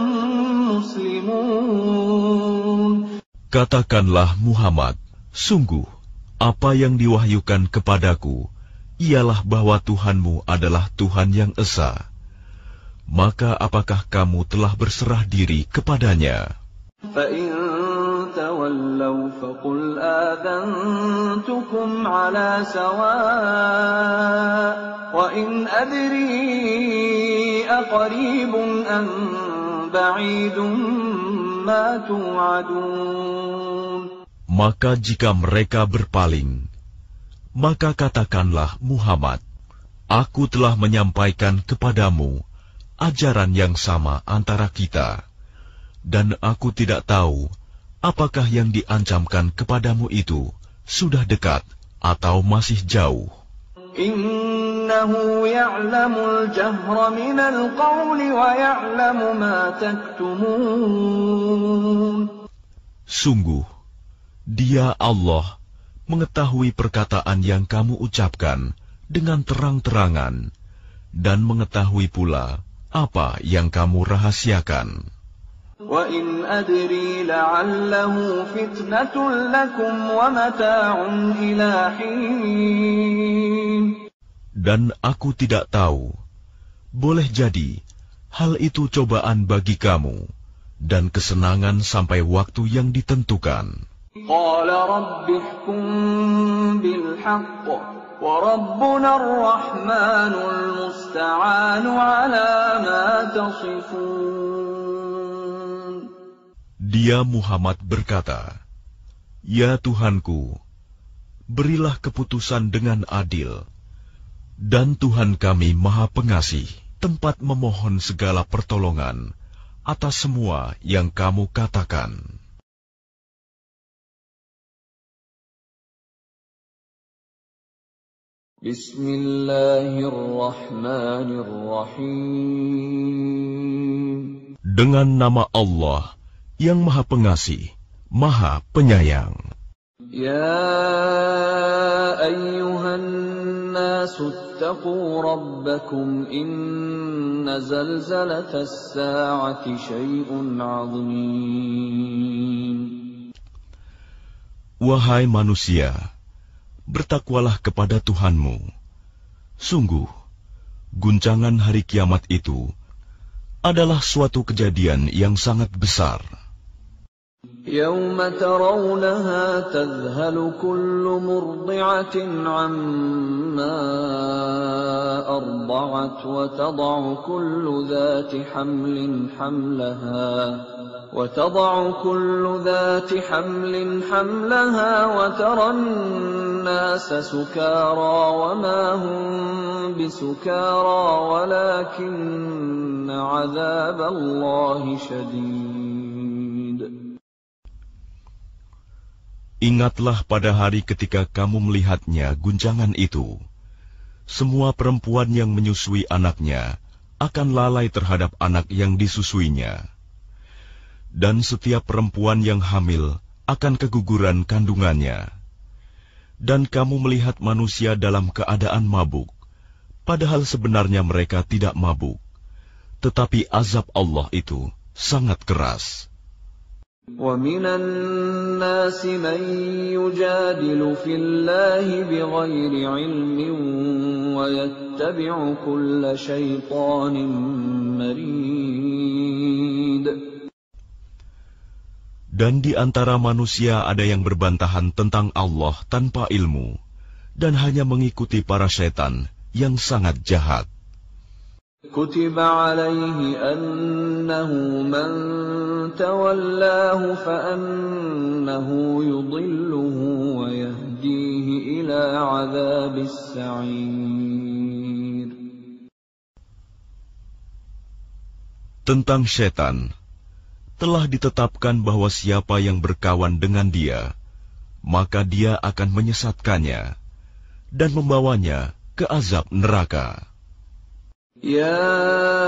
muslimun. Katakanlah Muhammad, sungguh apa yang diwahyukan kepadaku ialah bahwa Tuhanmu adalah Tuhan yang esa. Maka apakah kamu telah berserah diri kepadanya? فَإِن تَوَلَّوْا فَقُلْ آذَنْتُكُمْ عَلَى سَوَاءٍ وَإِنْ أَدْرِي أَقَرِيبٌ أَمْ بَعِيدٌ مَا تُوعَدُونَ. Maka jika mereka berpaling, maka katakanlah Muhammad, aku telah menyampaikan kepadamu ajaran yang sama antara kita, dan aku tidak tahu apakah yang diancamkan kepadamu itu sudah dekat atau masih jauh. Innahu ya'lamul jahra minal qawli wa ya'lamu ma taktumun. Sungguh, Dia Allah mengetahui perkataan yang kamu ucapkan dengan terang-terangan, dan mengetahui pula apa yang kamu rahasiakan. Wa in adri la'allahu fitnatun lakum wa mata'un ila hin. Dan aku tidak tahu, boleh jadi hal itu cobaan bagi kamu dan kesenangan sampai waktu yang ditentukan. Qala rabbi ihkum bil haqq wa rabbuna ar-rahmanul musta'anu ala ma tasifun. Dia Muhammad berkata, Ya Tuhanku, berilah keputusan dengan adil, dan Tuhan kami Maha Pengasih, tempat memohon segala pertolongan atas semua yang kamu katakan. Bismillahirrahmanirrahim. Dengan nama Allah yang Maha Pengasih, Maha Penyayang. Ya ayyuhan nasu ittaqu rabbakum inna zalzalatas sa'ati syai'un 'azim. Wahai manusia, bertakwalah kepada Tuhanmu. Sungguh, guncangan hari kiamat itu adalah suatu kejadian yang sangat besar. Yawma tarawnaha tadhhalu kullu murdi'atin 'amma arda'at wa tad'u kullu dhati hamlin hamlaha وتضع كل ذات حمل حملها وترى الناس سكارى وما هم بسكارى ولكن عذاب الله شديد. Ingatlah pada hari ketika kamu melihatnya guncangan itu. Semua perempuan yang menyusui anaknya akan lalai terhadap anak yang disusuinya. Dan setiap perempuan yang hamil akan keguguran kandungannya. Dan kamu melihat manusia dalam keadaan mabuk, padahal sebenarnya mereka tidak mabuk. Tetapi azab Allah itu sangat keras. وَمِنَ النَّاسِ مَن يُجَادِلُ فِي اللَّهِ بِغَيْرِ عِلْمٍ وَيَتَّبِعُ كُلَّ شَيْطَانٍ مَرِيدٍ. Dan di antara manusia ada yang berbantahan tentang Allah tanpa ilmu, dan hanya mengikuti para setan yang sangat jahat. كتب عليه أنه من تولاه فأنه يضله ويهديه إلى عذاب السعير. Tentang setan, telah ditetapkan bahwa siapa yang berkawan dengan dia, maka dia akan menyesatkannya dan membawanya ke azab neraka. يا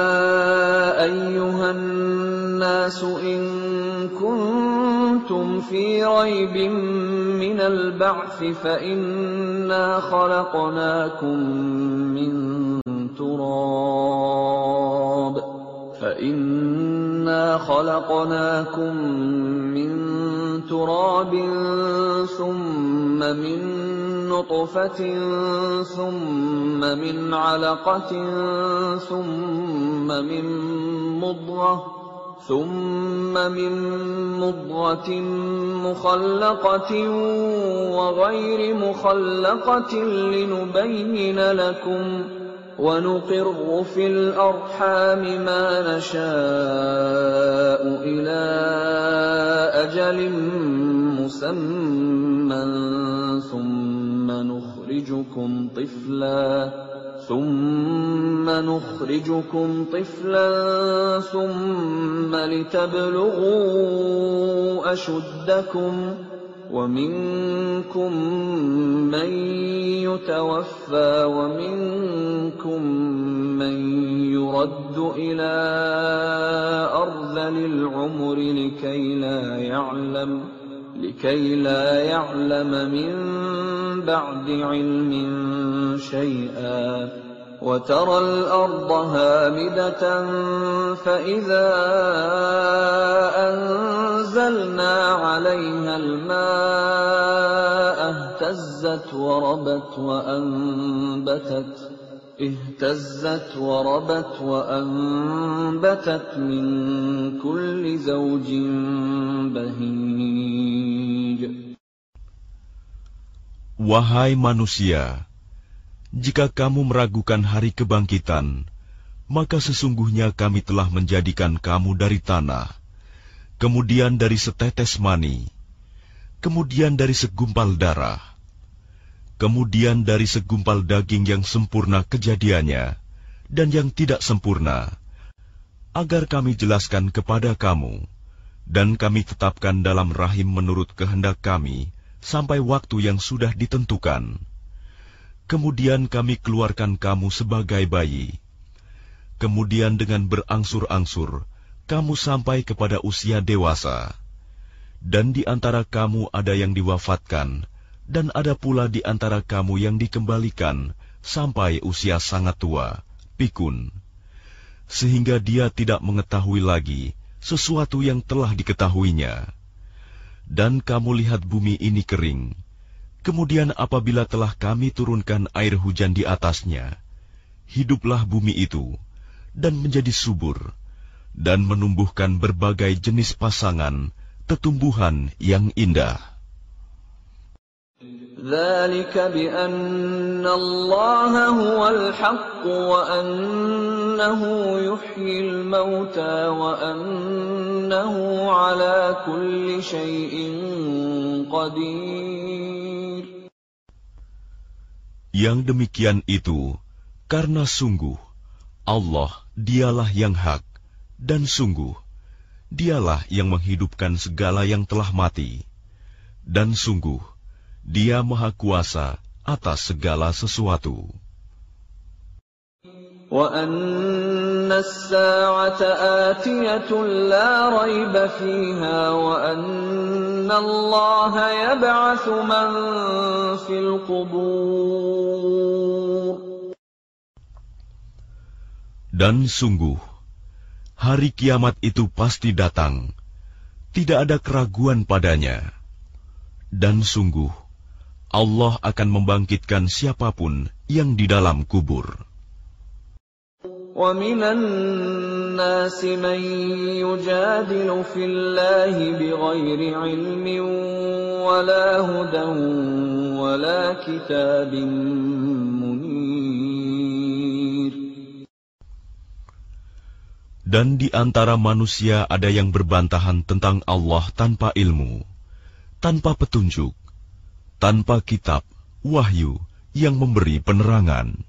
أيها الناس إن كنتم في ريب من البعث فإنا خلقناكم من تراب فإنا خلقناكم من تراب ثم من نطفة ثم من علقة ثم من مضغة ثم من مضغة مخلقة وغير مخلقة لنبين لكم ونقر في الأرحام ما نشاء إلى أجل مسمى ثم نخرجكم طفلا ثم نخرجكم طفلا ثم لتبلغوا أشدكم ومنكم من يتوفى ومنكم من يرد إلى أرذل العمر لكي لا يعلم لكي لا يعلم من بعد علم شيئا وترى الأرض هامدة فإذا أنزلنا عليها الماء اهتزت وربت وأنبتت اهتزت وربت وأنبتت من كل زوج بهيج. Wahai manusia, jika kamu meragukan hari kebangkitan, maka sesungguhnya kami telah menjadikan kamu dari tanah, kemudian dari setetes mani, kemudian dari segumpal darah, kemudian dari segumpal daging yang sempurna kejadiannya dan yang tidak sempurna, agar kami jelaskan kepada kamu, dan kami tetapkan dalam rahim menurut kehendak kami sampai waktu yang sudah ditentukan. Kemudian kami keluarkan kamu sebagai bayi. Kemudian dengan berangsur-angsur, kamu sampai kepada usia dewasa. Dan di antara kamu ada yang diwafatkan, dan ada pula di antara kamu yang dikembalikan sampai usia sangat tua, pikun. Sehingga dia tidak mengetahui lagi sesuatu yang telah diketahuinya. Dan kamu lihat bumi ini kering. Kemudian apabila telah kami turunkan air hujan di atasnya, hiduplah bumi itu, dan menjadi subur, dan menumbuhkan berbagai jenis pasangan, tetumbuhan yang indah. ذلك بأن الله هو الحق وأنه يحيي الموتى وأنه على كل شيء قدير. Yang demikian itu karena sungguh Allah dialah yang hak, dan sungguh dialah yang menghidupkan segala yang telah mati, dan sungguh Dia Maha Kuasa atas segala sesuatu. وَأَنَّ السَّاعَةَ آتِيَةٌ لَا رَيْبَ فِيهَا وَأَنَّ اللَّهَ يَبْعَثُ مَن فِي الْقُبُورِ. Dan sungguh, hari kiamat itu pasti datang, tidak ada keraguan padanya. Dan sungguh, Allah akan membangkitkan siapapun yang di dalam kubur. وَمِنَ الناس من يجادل في الله بغير علم ولا هدى ولا كتاب منير. Dan di antara manusia ada yang berbantahan tentang Allah tanpa ilmu, tanpa petunjuk, tanpa kitab, wahyu yang memberi penerangan.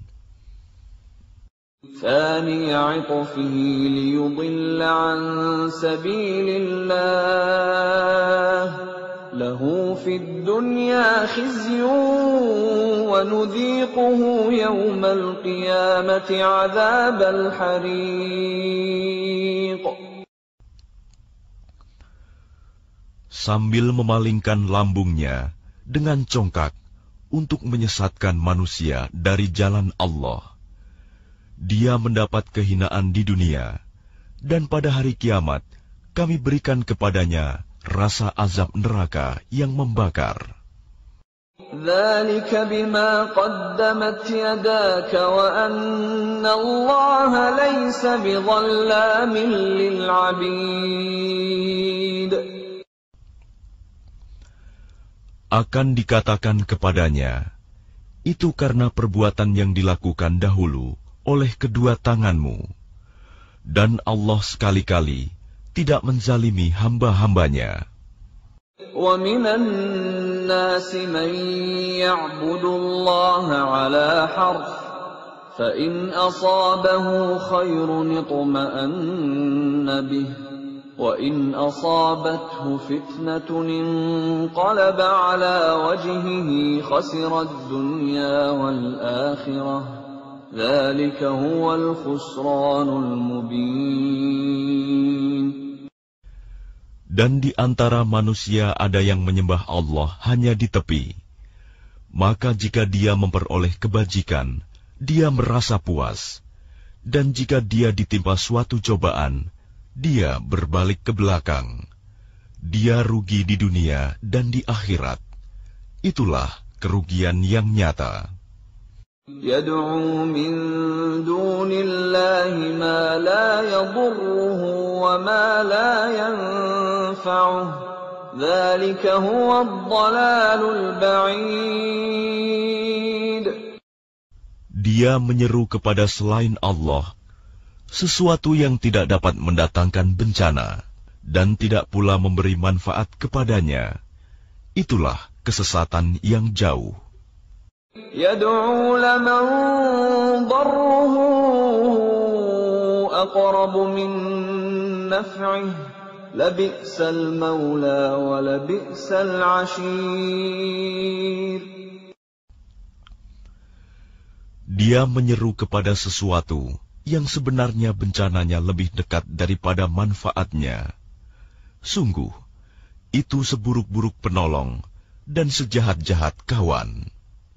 ثاني عطفه ليضل عن سبيل الله له في الدنيا خزي ونذيقه يوم القيامة عذاب الحريق. Sambil memalingkan lambungnya dengan congkak untuk menyesatkan manusia dari jalan Allah, dia mendapat kehinaan di dunia, dan pada hari kiamat kami berikan kepadanya rasa azab neraka yang membakar. ذلك بما قدمت يداك وأن الله ليس بظلام للعبيد. Akan dikatakan kepadanya, itu karena perbuatan yang dilakukan dahulu oleh kedua tanganmu, dan Allah sekali-kali tidak menzalimi hamba-hambanya. وَمِنَ النَّاسِ مَن يَعْبُدُ اللَّهَ عَلَى حَرْفٍ فَإِنْ أَصَابَهُ خَيْرٌ اطْمَأَنَّ بِهِ وَإِنْ أَصَابَتْهُ فِتْنَةٌ انقَلَبَ عَلَى وَجْهِهِ خَسِرَ الدُّنْيَا وَالْآخِرَةَ ذَلِكَ هُوَ الْخُسْرَانُ الْمُبِينُ. Dan di antara manusia ada yang menyembah Allah hanya di tepi. Maka jika dia memperoleh kebajikan, dia merasa puas. Dan jika dia ditimpa suatu cobaan, dia berbalik ke belakang. Dia rugi di dunia dan di akhirat. Itulah kerugian yang nyata. يدعو من دون الله ما لا يضره وما لا ينفعه ذلك هو الضلال البعيد. Dia menyeru kepada selain Allah sesuatu yang tidak dapat mendatangkan bencana dan tidak pula memberi manfaat kepadanya. Itulah kesesatan yang jauh. يدعو لمن ضره أقرب من نفعه لبئس المولى ولبئس العشير. Dia menyeru kepada sesuatu yang sebenarnya bencananya lebih dekat daripada manfaatnya. Sungguh, itu seburuk-buruk penolong dan sejahat-jahat kawan.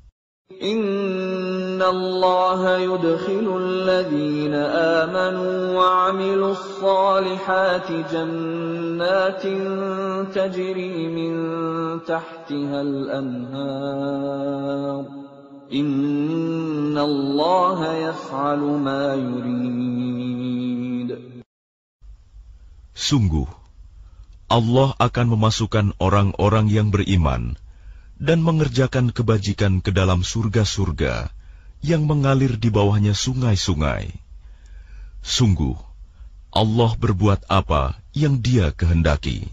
إن الله يدخل الذين آمنوا وعملوا الصالحات جنات تجري من تحتها الأنهار إن الله يفعل ما يريد. Sungguh, Allah akan memasukkan orang-orang yang beriman dan mengerjakan kebajikan ke dalam surga-surga yang mengalir di bawahnya sungai-sungai. Sungguh, Allah berbuat apa yang Dia kehendaki.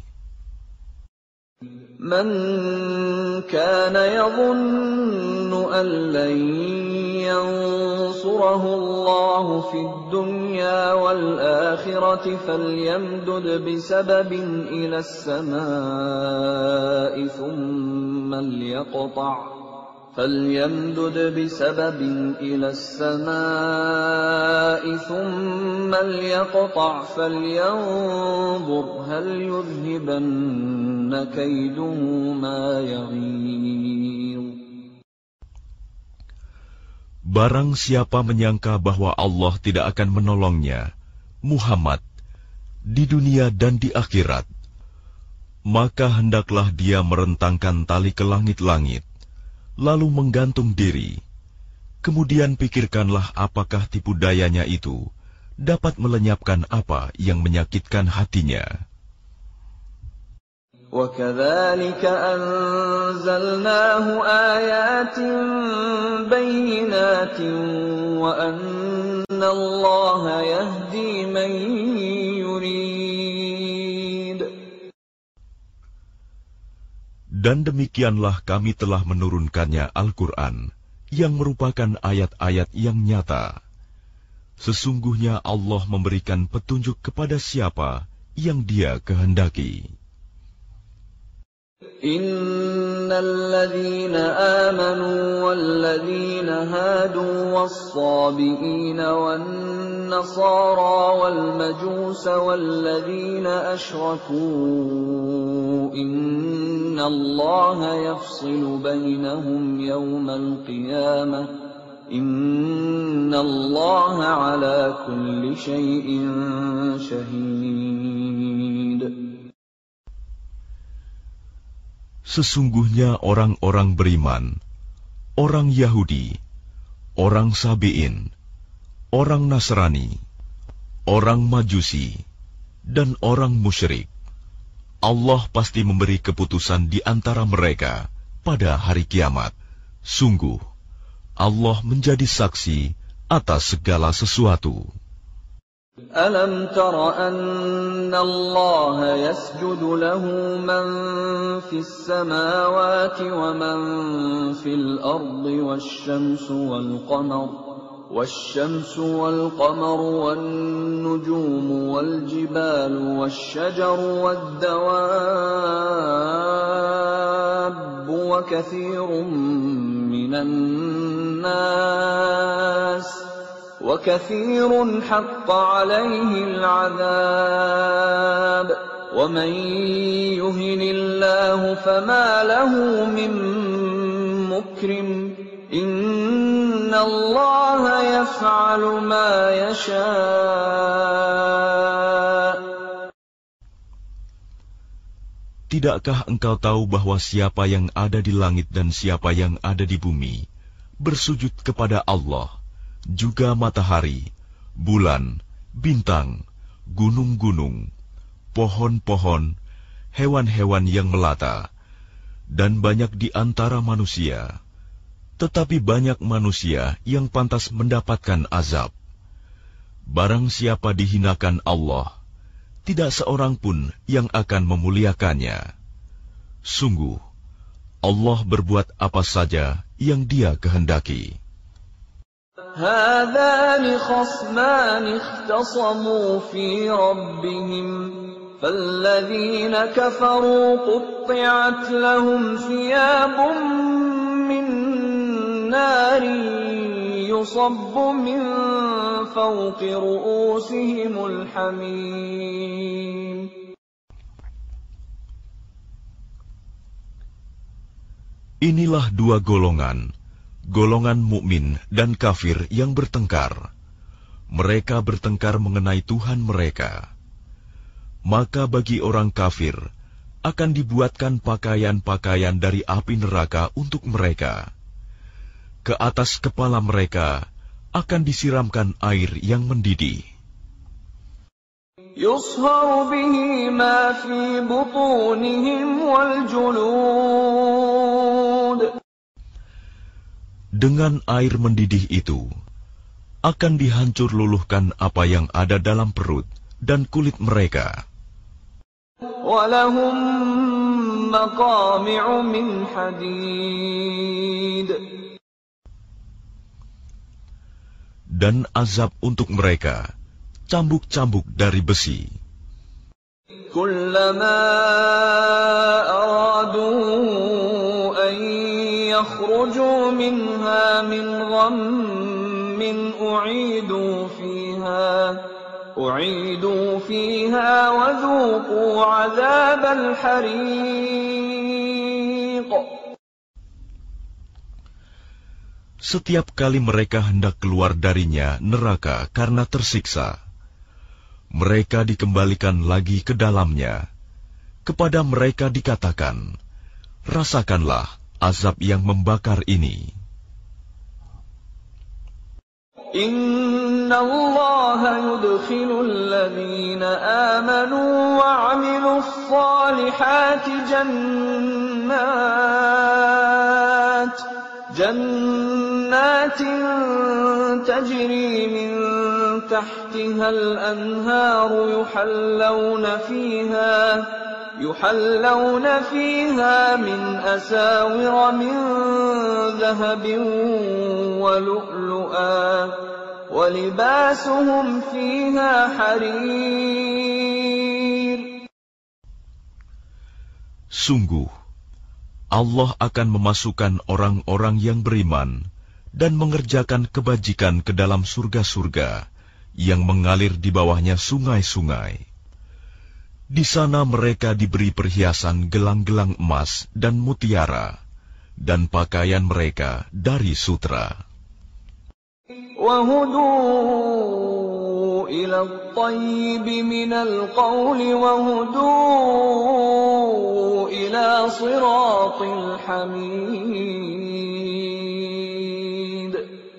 من كان يظن أن لن ينصره الله في الدنيا والآخرة فليمدد بسبب إلى السماء ثم ليقطع فليمدد بسبب إلى السماء ثم ليقطع فلينظر هل يذهبن كيده ما يغيظ. Barang siapa menyangka bahwa Allah tidak akan menolongnya, Muhammad, di dunia dan di akhirat, maka hendaklah dia merentangkan tali ke langit-langit, lalu menggantung diri. Kemudian pikirkanlah apakah tipu dayanya itu dapat melenyapkan apa yang menyakitkan hatinya. وَكَذَلِكَ أَنزَلْنَاهُ آيَاتٍ بَيِّنَاتٍ وَأَنَّ اللَّهَ يَهْدِي مَن يُرِيدُ. Dan demikianlah kami telah menurunkannya Al-Quran, yang merupakan ayat-ayat yang nyata. Sesungguhnya Allah memberikan petunjuk kepada siapa yang Dia kehendaki. Innal ladzina amanu wal ladzina hadu was sabiina wan nasara wal majusa wal ladzina asyraku innallaha yafsilu bainahum yawmal qiyamah innallaha ala kulli syai'in syahid. Sesungguhnya orang-orang beriman, orang Yahudi, orang Sabi'in, orang Nasrani, orang Majusi, dan orang musyrik, Allah pasti memberi keputusan di antara mereka pada hari kiamat. Sungguh, Allah menjadi saksi atas segala sesuatu. Alam tara anna Allah yasjudu lahu man fis samawati wa man fil ardi wasyamsu wal qamar wasyamsu wal qamar wan nujumu wal jibalu wasyajaru wad dawabbu wa katsirun minan nas وَكَثِيرٌ حَقَّ عَلَيْهِ الْعَذَابُ وَمَنْ يُهِنِ اللَّهُ فَمَا لَهُ مِنْ مُكْرِمٍ إِنَّ اللَّهَ يَفْعَلُ مَا يَشَاءُ. Tidakkah engkau tahu bahwa siapa yang ada di langit dan siapa yang ada di bumi bersujud kepada Allah, juga matahari, bulan, bintang, gunung-gunung, pohon-pohon, hewan-hewan yang melata, dan banyak di antara manusia. Tetapi banyak manusia yang pantas mendapatkan azab. Barang siapa dihinakan Allah, tidak seorang pun yang akan memuliakannya. Sungguh, Allah berbuat apa saja yang Dia kehendaki. هذان خصمان اختصموا في ربهم فالذين كفروا قطعت لهم ثياب من نار يصب من فوق رؤوسهم الحميم. Inilah dua golongan, golongan mukmin dan kafir yang bertengkar. Mereka bertengkar mengenai Tuhan mereka. Maka bagi orang kafir akan dibuatkan pakaian-pakaian dari api neraka untuk mereka. Ke atas kepala mereka akan disiramkan air yang mendidih. Yusharu bihi ma fi butunihim wal julud. Dengan air mendidih itu, akan dihancur luluhkan apa yang ada dalam perut dan kulit mereka. وَلَهُمْ مَقَامِعُ مِنْ حَدِيدٍ. Dan azab untuk mereka, cambuk-cambuk dari besi. كُلَّمَا أَرَادُوا أَنْ يَخْرُجُوا مِنْهَا مِنْ غَمٍّ أُعِيدُوا فِيهَا أُعِيدُوا فِيهَا وَذُوقُوا عَذَابَ الْحَرِيقِ. Setiap kali mereka hendak keluar darinya neraka karena tersiksa, mereka dikembalikan lagi ke dalamnya. Kepada mereka dikatakan, rasakanlah azab yang membakar ini. إن الله يدخل الذين آمنوا وعملوا الصالحات جنات جنات تجري من تحتها الأنهار يحلون فيها يحلون فيها من أساور من ذهب ولؤلؤا ولباسهم فيها حرير. Sungguh, Allah akan memasukkan orang-orang yang beriman dan mengerjakan kebajikan ke dalam surga-surga yang mengalir di bawahnya sungai-sungai. Di sana mereka diberi perhiasan gelang-gelang emas dan mutiara, dan pakaian mereka dari sutra. وَهُدُوا إِلَى الطَّيِّبِ مِنَ الْقَوْلِ وَهُدُوا إِلَى صِرَاطِ الْحَمِيدِ.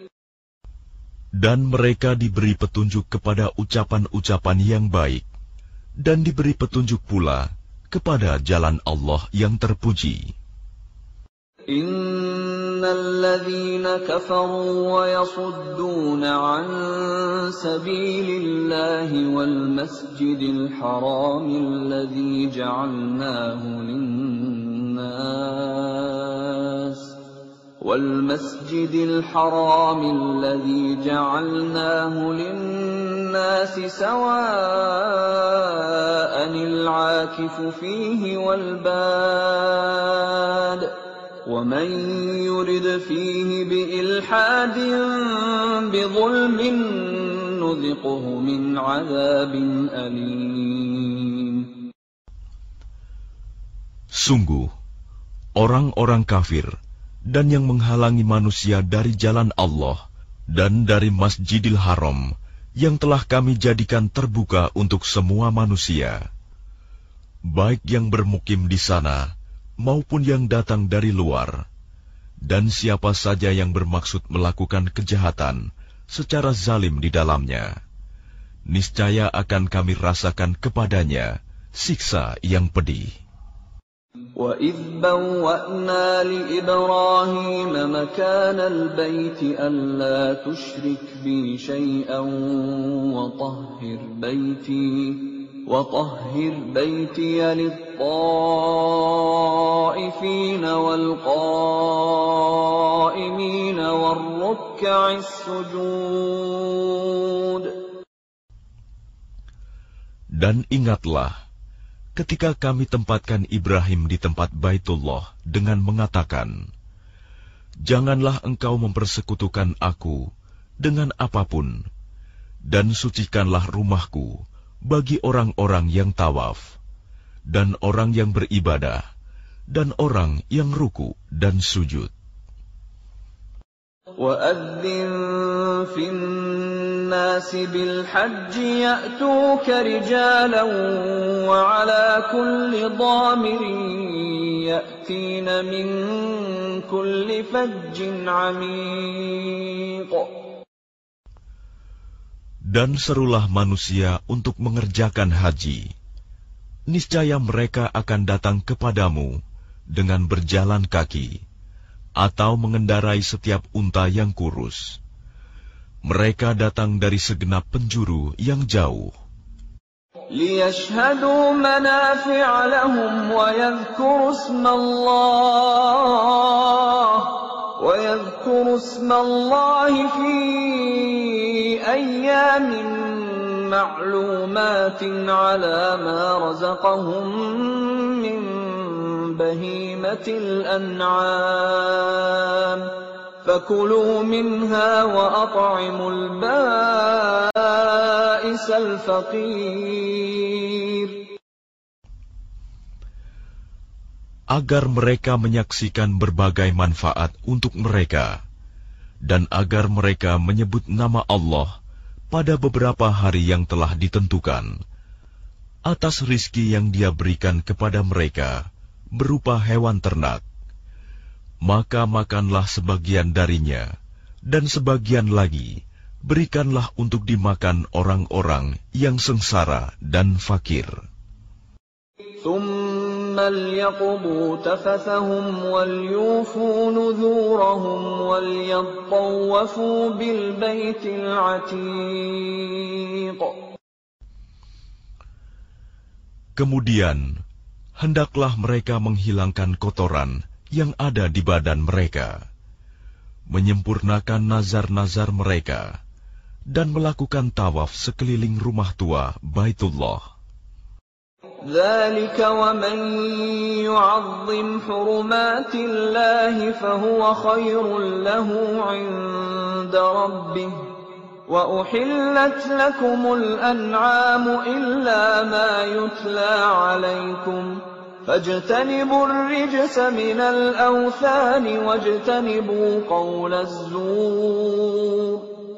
Dan mereka diberi petunjuk kepada ucapan-ucapan yang baik, dan diberi petunjuk pula kepada jalan Allah yang terpuji. Innal ladzina kafaru wa yasudduna an sabilillahi wal masjidil haramil ladzi ja'alnahu lin-nas والمسجد الحرام الذي جعلناه للناس سواء العاكف فيه والباد ومن يرد فيه بإلحاد بظلم نذقه من عذاب أليم. Sungguh, orang-orang kafir dan yang menghalangi manusia dari jalan Allah dan dari Masjidil Haram yang telah kami jadikan terbuka untuk semua manusia, baik yang bermukim di sana maupun yang datang dari luar, dan siapa saja yang bermaksud melakukan kejahatan secara zalim di dalamnya, niscaya akan kami rasakan kepadanya siksa yang pedih. وَإِذْ بَوَّأْنَا لِإِبْرَاهِيمَ مَكَانَ الْبَيْتِ أَلَّا تُشْرِكْ بِي شَيْئًا وَطَهِّرْ بَيْتِي وَطَهِّرْ بَيْتِيَ لِلطَّائِفِينَ وَالْقَائِمِينَ وَالرُّكَّعِ السُّجُودِ. Dan ingatlah ketika kami tempatkan Ibrahim di tempat Baitullah dengan mengatakan, janganlah engkau mempersekutukan aku dengan apapun, dan sucikanlah rumahku bagi orang-orang yang tawaf, dan orang yang beribadah, dan orang yang ruku dan sujud. وَأَذِّن فِي النَّاسِ بِالْحَجِّ يَأْتُوكَ رِجَالًا وَعَلَى كُلِّ ضَامِرٍ يَأْتِينَ مِنْ كُلِّ فَجٍّ عَمِيقٍ. Dan serulah manusia untuk mengerjakan haji. Niscaya mereka akan datang kepadamu dengan berjalan kaki, atau mengendarai setiap unta yang kurus. Mereka datang dari segenap penjuru yang jauh. لِيَشْهَدُوا مَنَافِعَ لَهُمْ وَيَذْكُرُوا اسْمَ اللَّهِ وَيَذْكُرُوا اسْمَ اللَّهِ فِي أَيَّامٍ مَّعْلُومَاتٍ عَلَى مَا رَزَقَهُم مِّن بهيمة الأنعام فكلوا منها وأطعموا البائس الفقير. Agar mereka menyaksikan berbagai manfaat untuk mereka, dan agar mereka menyebut nama Allah pada beberapa hari yang telah ditentukan, atas rizki yang Dia berikan kepada mereka berupa hewan ternak, maka makanlah sebagian darinya, dan sebagian lagi berikanlah untuk dimakan orang-orang yang sengsara dan fakir. ثُمَّ لْيَقْضُوا تَفَثَهُمْ وَلْيُوفُوا نُذُورَهُمْ وَلْيَطَّوَّفُوا بِالْبَيْتِ الْعَتِيقِ. Kemudian, hendaklah mereka menghilangkan kotoran yang ada di badan mereka, menyempurnakan nazar-nazar mereka, dan melakukan tawaf sekeliling rumah tua Baitullah. ذَلِكَ وَمَنْ يُعَظِّمْ حُرُمَاتِ اللَّهِ فَهُوَ خَيْرٌ لَهُ عِنْدَ رَبِّهِ وَأُحِلَّتْ لَكُمُ الْأَنْعَامُ إِلَّا مَا يُتْلَى عَلَيْكُمْ فَاجْتَنِبُوا الرِّجْسَ مِنَ الْأَوْثَانِ وَاجْتَنِبُوا قَوْلَ الزُّورِ.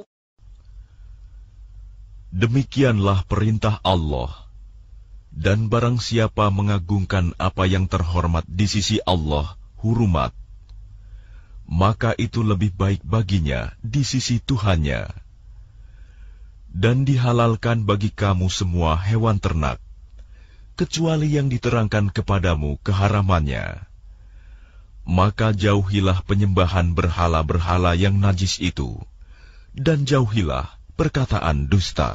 Demikianlah perintah Allah. Dan barang siapa mengagungkan apa yang terhormat di sisi Allah, hurumat, maka itu lebih baik baginya di sisi Tuhannya. Dan dihalalkan bagi kamu semua hewan ternak, kecuali yang diterangkan kepadamu keharamannya. Maka jauhilah penyembahan berhala-berhala yang najis itu, dan jauhilah perkataan dusta.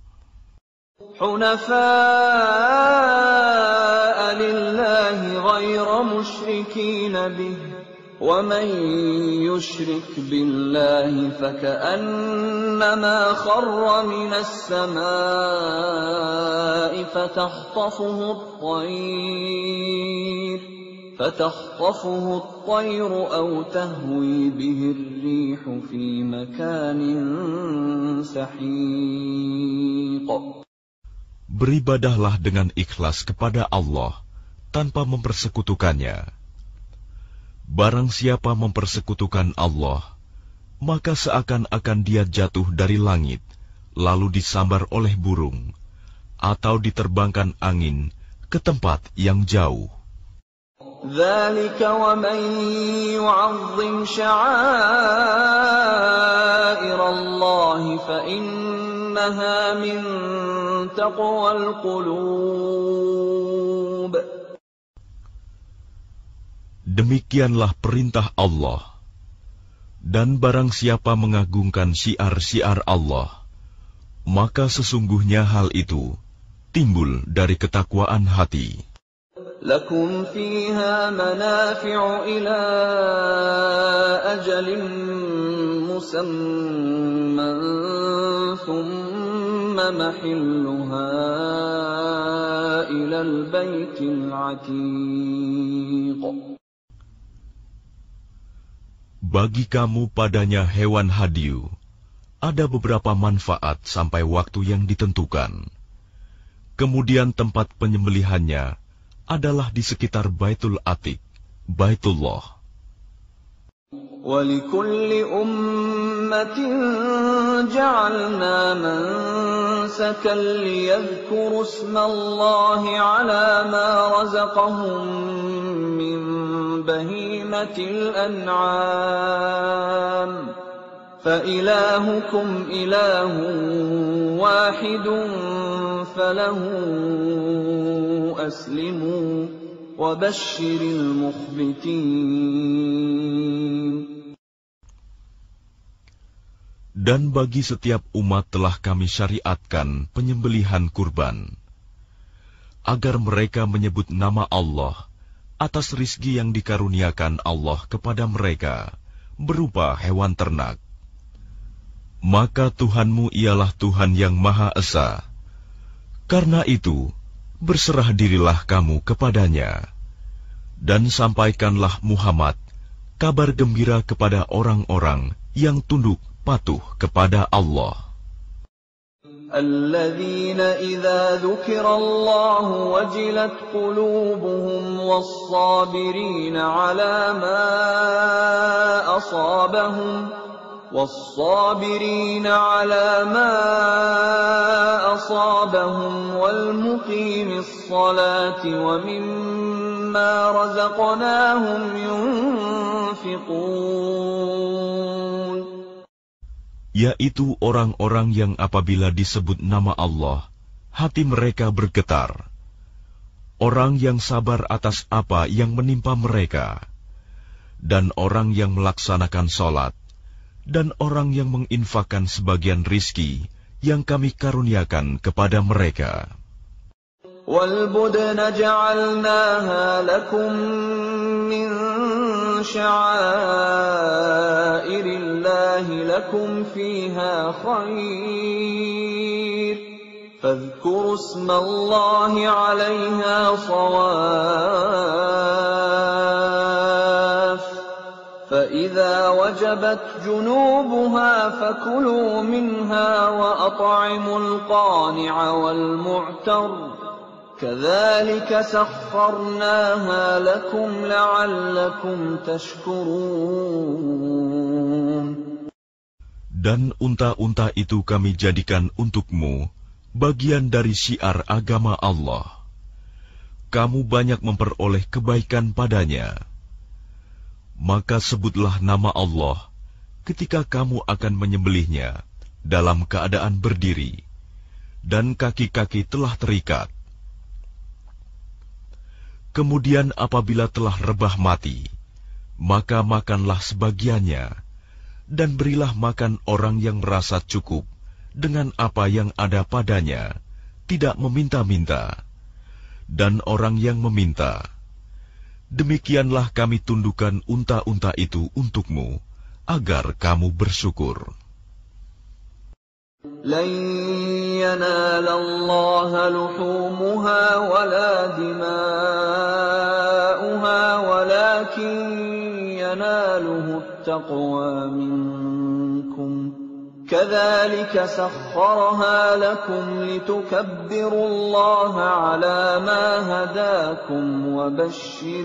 حُنَفَاءَ لِلَّهِ غَيْرَ مُشْرِكِينَ بِهِ وَمَنْ يُشْرِكْ بِاللَّهِ فَكَأَنَّمَا خَرَّ مِنَ السَّمَاءِ فَتَخْطَفُهُ الطَّيْرُ فَتَخْطَفُهُ الطَّيْرُ أَوْ تَهْوِي بِهِ الرِّيحُ فِي مَكَانٍ سَحِيقٍ. Beribadahlah dengan ikhlas kepada Allah tanpa mempersekutukannya. Barang siapa mempersekutukan Allah, maka seakan-akan dia jatuh dari langit, lalu disambar oleh burung, atau diterbangkan angin ke tempat yang jauh. ذَلِكَ وَمَنْ يُعَظِّمْ شَعَائِرَ اللَّهِ فَإِنَّهَا مِنْ تَقْوَى الْقُلُوبِ. Demikianlah perintah Allah. Dan barang siapa mengagungkan syiar-syiar Allah, maka sesungguhnya hal itu timbul dari ketakwaan hati. لَكُمْ فِيهَا مَنَافِعُ إِلَى أَجَلٍ مُّسَمًّى ثُمَّ مَحِلُّهَا إِلَى الْبَيْتِ الْعَتِيقِ. Bagi kamu padanya hewan hadiu, ada beberapa manfaat sampai waktu yang ditentukan. Kemudian tempat penyembelihannya adalah di sekitar Baitul Atiq, Baitullah. وَلِكُلِّ أُمَّةٍ جَعَلْنَا مَنسَكًا لِيَذْكُرُوا اسْمَ اللَّهِ عَلَى مَا رَزَقَهُم مِّن بَهِيمَةِ الْأَنْعَامِ فَإِلَٰهُكُمْ إِلَٰهٌ وَاحِدٌ فَلَهُ أَسْلِمُوا وَبَشِّرِ الْمُخْبِتِينَ. Dan bagi setiap umat telah kami syariatkan penyembelihan kurban, agar mereka menyebut nama Allah atas rizki yang dikaruniakan Allah kepada mereka berupa hewan ternak. Maka Tuhanmu ialah Tuhan yang Maha Esa. Karena itu, berserah dirilah kamu kepadanya, dan sampaikanlah Muhammad kabar gembira kepada orang-orang yang tunduk patuh kepada Allah. الَّذِينَ إِذَا ذُكِرَ اللَّهُ وَجِلَتْ قُلُوبُهُمْ وَالصَّابِرِينَ عَلَى مَا أَصَابَهُمْ وَالصَّابِرِينَ عَلَى مَا أَصَابَهُمْ وَالْمُقِيمِ الصَّلَاةِ وَمِمَّا رَزَقْنَاهُمْ يُنْفِقُونَ. yaitu orang-orang yang apabila disebut nama Allah, hati mereka bergetar. Orang yang sabar atas apa yang menimpa mereka, dan orang yang melaksanakan sholat, dan orang yang menginfakkan sebagian rizki yang kami karuniakan kepada mereka. وَالْبُدْنَ جَعَلْنَاهَا لَكُمْ مِنْ شَعَائِرِ اللَّهِ لَكُمْ فِيهَا خَيْرٌ فَاذْكُرُوا اسْمَ اللَّهِ عَلَيْهَا صَوَافَّ فَإِذَا وَجَبَتْ جُنُوبُهَا فَكُلُوا مِنْهَا وَأَطْعِمُوا الْقَانِعَ وَالْمُعْتَرَّ كَذَلِكَ سَخَّرْنَاهَا لَكُمْ لَعَلَّكُمْ تَشْكُرُونَ. Dan unta-unta itu kami jadikan untukmu bagian dari syiar agama Allah. Kamu banyak memperoleh kebaikan padanya. Maka sebutlah nama Allah ketika kamu akan menyembelihnya dalam keadaan berdiri, dan kaki-kaki telah terikat. Kemudian apabila telah rebah mati, maka makanlah sebagiannya, dan berilah makan orang yang merasa cukup dengan apa yang ada padanya, tidak meminta-minta, dan orang yang meminta. Demikianlah kami tundukkan unta-unta itu untukmu, agar kamu bersyukur. لَنْ يَنَالَ اللَّهَ لُحُومُهَا وَلَا دِمَاؤُهَا وَلَكِنْ يَنَالُهُ التَّقْوَى مِنْكُمْ كَذَلِكَ سَخَّرَهَا لَكُمْ لِتُكَبِّرُوا اللَّهَ عَلَى مَا هَدَاكُمْ وَبَشِّرِ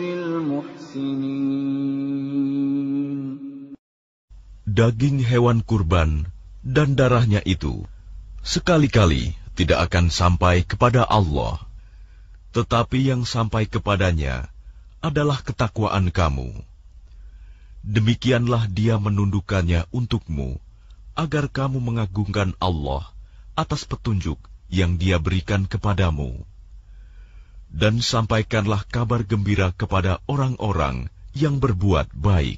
الْمُحْسِنِينَ. Daging hewan kurban dan darahnya itu sekali-kali tidak akan sampai kepada Allah, tetapi yang sampai kepadanya adalah ketakwaan kamu. Demikianlah Dia menundukkannya untukmu, agar kamu mengagungkan Allah atas petunjuk yang Dia berikan kepadamu. Dan sampaikanlah kabar gembira kepada orang-orang yang berbuat baik.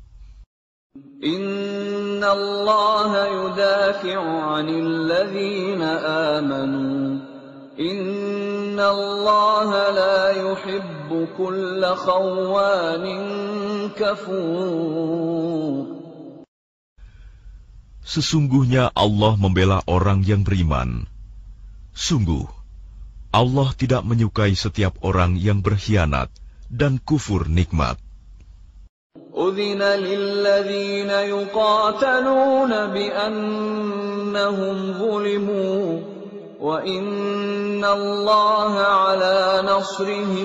Inna Allah yudafi'u 'anil ladzina amanu. Inna Allah la yuhibbu kulla khawanin kafur. Sesungguhnya Allah membela orang yang beriman. Sungguh, Allah tidak menyukai setiap orang yang berkhianat dan kufur nikmat. أذن للذين يقاتلون بأنهم ظلموا وإن الله على نصرهم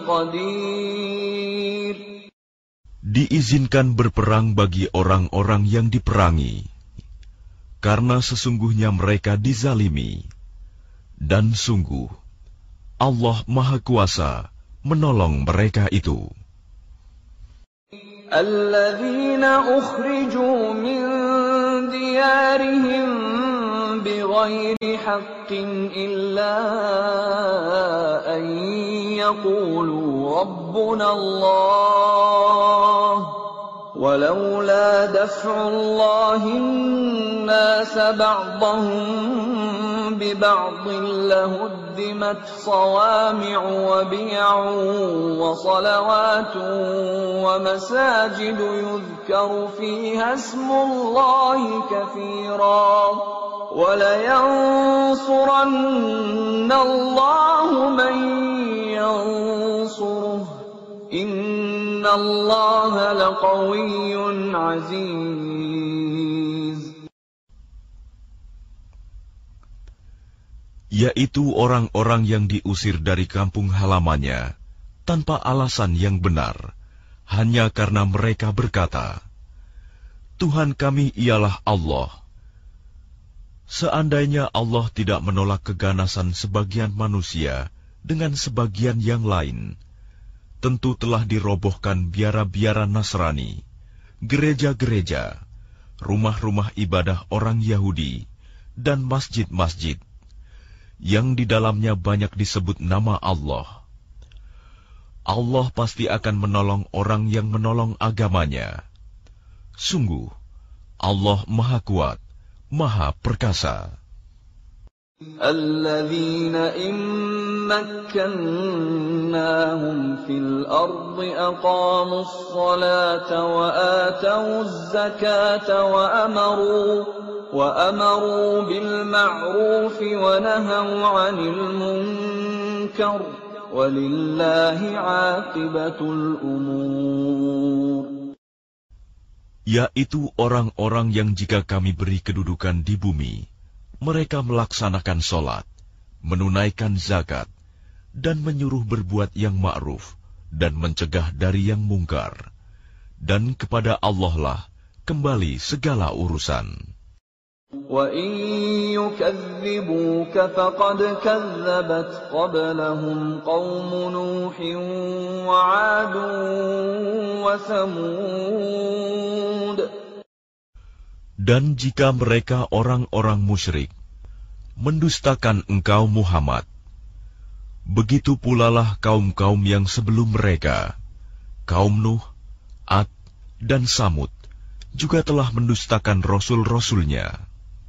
لقدير. Diizinkan berperang bagi orang-orang yang diperangi, karena sesungguhnya mereka dizalimi, dan sungguh Allah Maha Kuasa menolong mereka itu. الذين أخرجوا من ديارهم بغير حق إلا أن يقولوا ربنا الله ولولا دفع الله الناس بعضهم ببعض لهدمت صوامع وبيع وصلوات ومساجد يذكر فيها اسم الله كثيرا ولينصرن الله من ينصره إن الله لقوي عزيز. Yaitu orang-orang yang diusir dari kampung halamannya tanpa alasan yang benar, hanya karena mereka berkata, Tuhan kami ialah Allah. Seandainya Allah tidak menolak keganasan sebagian manusia dengan sebagian yang lain, tentu telah dirobohkan biara-biara Nasrani, gereja-gereja, rumah-rumah ibadah orang Yahudi dan masjid-masjid yang di dalamnya banyak disebut nama Allah. Allah pasti akan menolong orang yang menolong agamanya. Sungguh, Allah Maha Kuat, Maha Perkasa. الذين إن مكناهم في الأرض أقاموا الصلاة وآتوا الزكاة وأمروا وأمروا بالمعروف ونهوا عن المنكر ولله عاقبة الأمور. Yaitu orang-orang yang jika kami beri kedudukan di bumi, mereka melaksanakan sholat, menunaikan zakat, dan menyuruh berbuat yang ma'ruf, dan mencegah dari yang mungkar. Dan kepada Allah lah kembali segala urusan. وَإِن يُكَذِّبُوكَ فَقَدْ كَذَّبَتْ قَبْلَهُمْ قَوْمُ نُوحٍ وَعَادٌ وَثَمُودُ. Dan jika mereka orang-orang musyrik mendustakan engkau Muhammad, begitu pulalah kaum-kaum yang sebelum mereka, kaum Nuh, Ad, dan Samud, juga telah mendustakan rasul-rasulnya.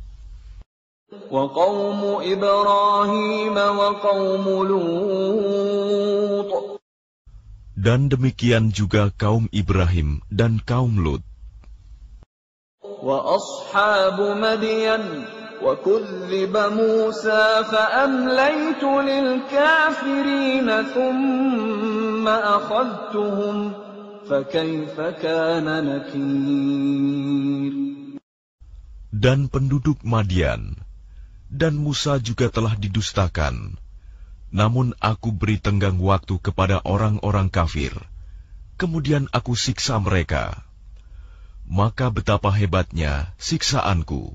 وَقَوْمُ إِبْرَاهِيمَ وَقَوْمُ لُوطٍ. Dan demikian juga kaum Ibrahim dan kaum Lut. وَأَصْحَابُ مَدْيَنَ وَكُذِّبَ مُوسَى فَأَمْلَيْتُ لِلْكَافِرِينَ ثُمَّ أَخَذْتُهُمْ فَكَيْفَ كَانَ نَكِيرِ. Dan penduduk Madian dan Musa juga telah didustakan. Namun aku beri tenggang waktu kepada orang-orang kafir, kemudian aku siksa mereka. Maka betapa hebatnya siksaanku.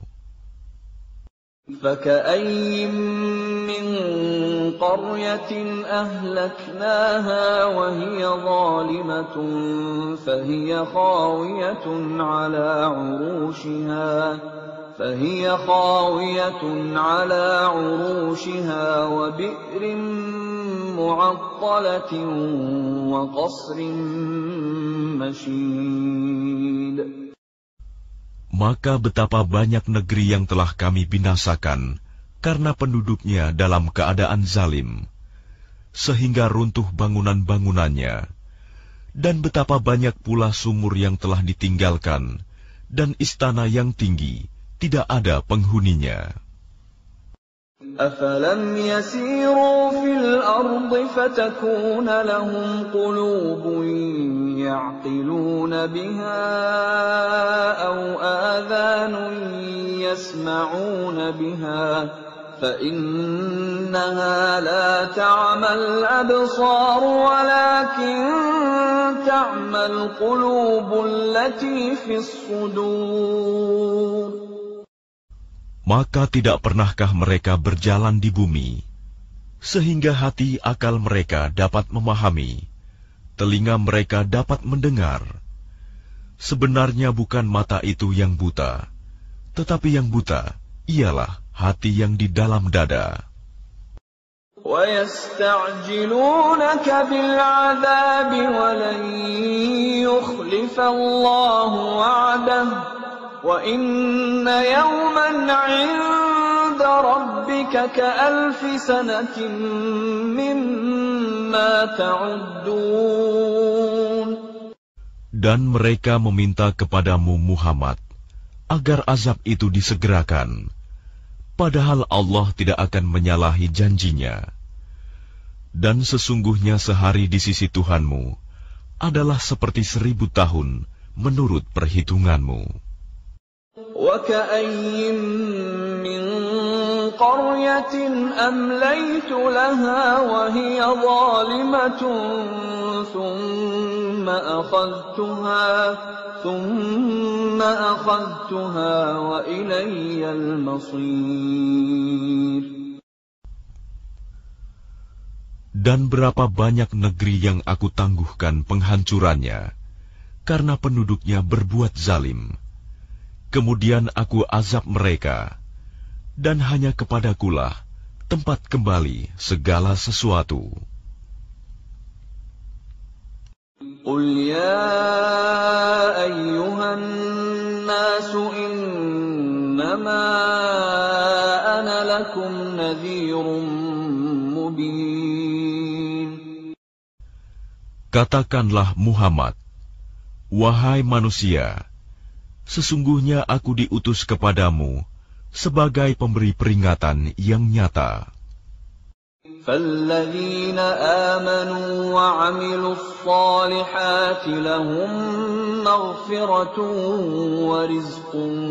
فَكَأَيِّن مِّن قَرْيَةٍ أَهْلَكْنَاهَا وَهِيَ ظَالِمَةٌ فَهِيَ خَاوِيَةٌ عَلَى عُرُوشِهَا فَهِيَ خَاوِيَةٌ عَلَى عُرُوشِهَا وَبِئْرٍ مُّعَطَّلَةٍ وَقَصْرٍ مَّشِيدٍ. Maka betapa banyak negeri yang telah kami binasakan karena penduduknya dalam keadaan zalim, sehingga runtuh bangunan-bangunannya, dan betapa banyak pula sumur yang telah ditinggalkan, dan istana yang tinggi tidak ada penghuninya. أَفَلَمْ يَسِيرُوا فِي الْأَرْضِ فَتَكُونَ لَهُمْ قُلُوبٌ يَعْقِلُونَ بِهَا أَوْ آذَانٌ يَسْمَعُونَ بِهَا فَإِنَّهَا لَا تَعْمَى الْأَبْصَارُ وَلَكِنْ تَعْمَى الْقُلُوبُ الَّتِي فِي الصُّدُورِ. Maka tidak pernahkah mereka berjalan di bumi, sehingga hati akal mereka dapat memahami, telinga mereka dapat mendengar. Sebenarnya bukan mata itu yang buta, tetapi yang buta ialah hati yang di dalam dada. وَيَسْتَعْجِلُونَكَ بِالْعَذَابِ وَلَنْ يُخْلِفَ اللَّهُ وَعْدَهُ وَإِنَّ يَوْمًا عِندَ رَبِّكَ كَأَلْفِ سَنَةٍ مِّمَّا تَعُدُّونَ. Dan mereka meminta kepadamu Muhammad agar azab itu disegerakan, padahal Allah tidak akan menyalahi janjinya. Dan sesungguhnya sehari di sisi Tuhanmu adalah seperti seribu tahun menurut perhitunganmu. وَكَأَيِّن مِّن قَرْيَةٍ أَمْلَيْتُ لَهَا وَهِيَ ظَالِمَةٌ ثُمَّ أَخَذْتُهَا ثُمَّ أَخَذْتُهَا وَإِلَيَّ الْمَصِيرُ. Dan berapa banyak negeri yang aku tangguhkan penghancurannya, karena penduduknya berbuat zalim. kemudian aku azab mereka, dan hanya kepadakulah tempat kembali segala sesuatu. Qul ya ayyuhan nasu innama ana lakum nadhirun mubin. Katakanlah Muhammad, wahai manusia, sesungguhnya aku diutus kepadamu sebagai pemberi peringatan yang nyata. فَالَّذِينَ آمَنُوا وَعَمِلُوا الصَّالِحَاتِ لَهُم مَّغْفِرَةٌ وَرِزْقٌ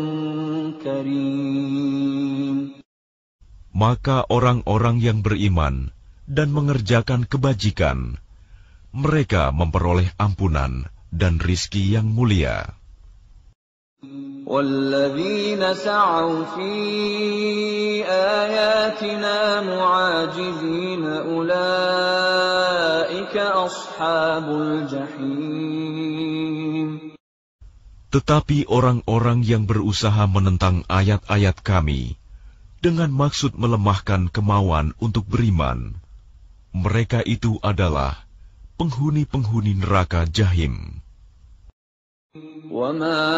كَرِيمٌ. Maka orang-orang yang beriman dan mengerjakan kebajikan, mereka memperoleh ampunan dan rizki yang mulia. وَالَّذِينَ سَعَوْا فِي آيَاتِنَا مُعَاجِزِينَ أُولَئِكَ أَصْحَابُ الْجَحِيمِ. Tetapi orang-orang yang berusaha menentang ayat-ayat kami dengan maksud melemahkan kemauan untuk beriman, mereka itu adalah penghuni-penghuni neraka Jahim. وَمَا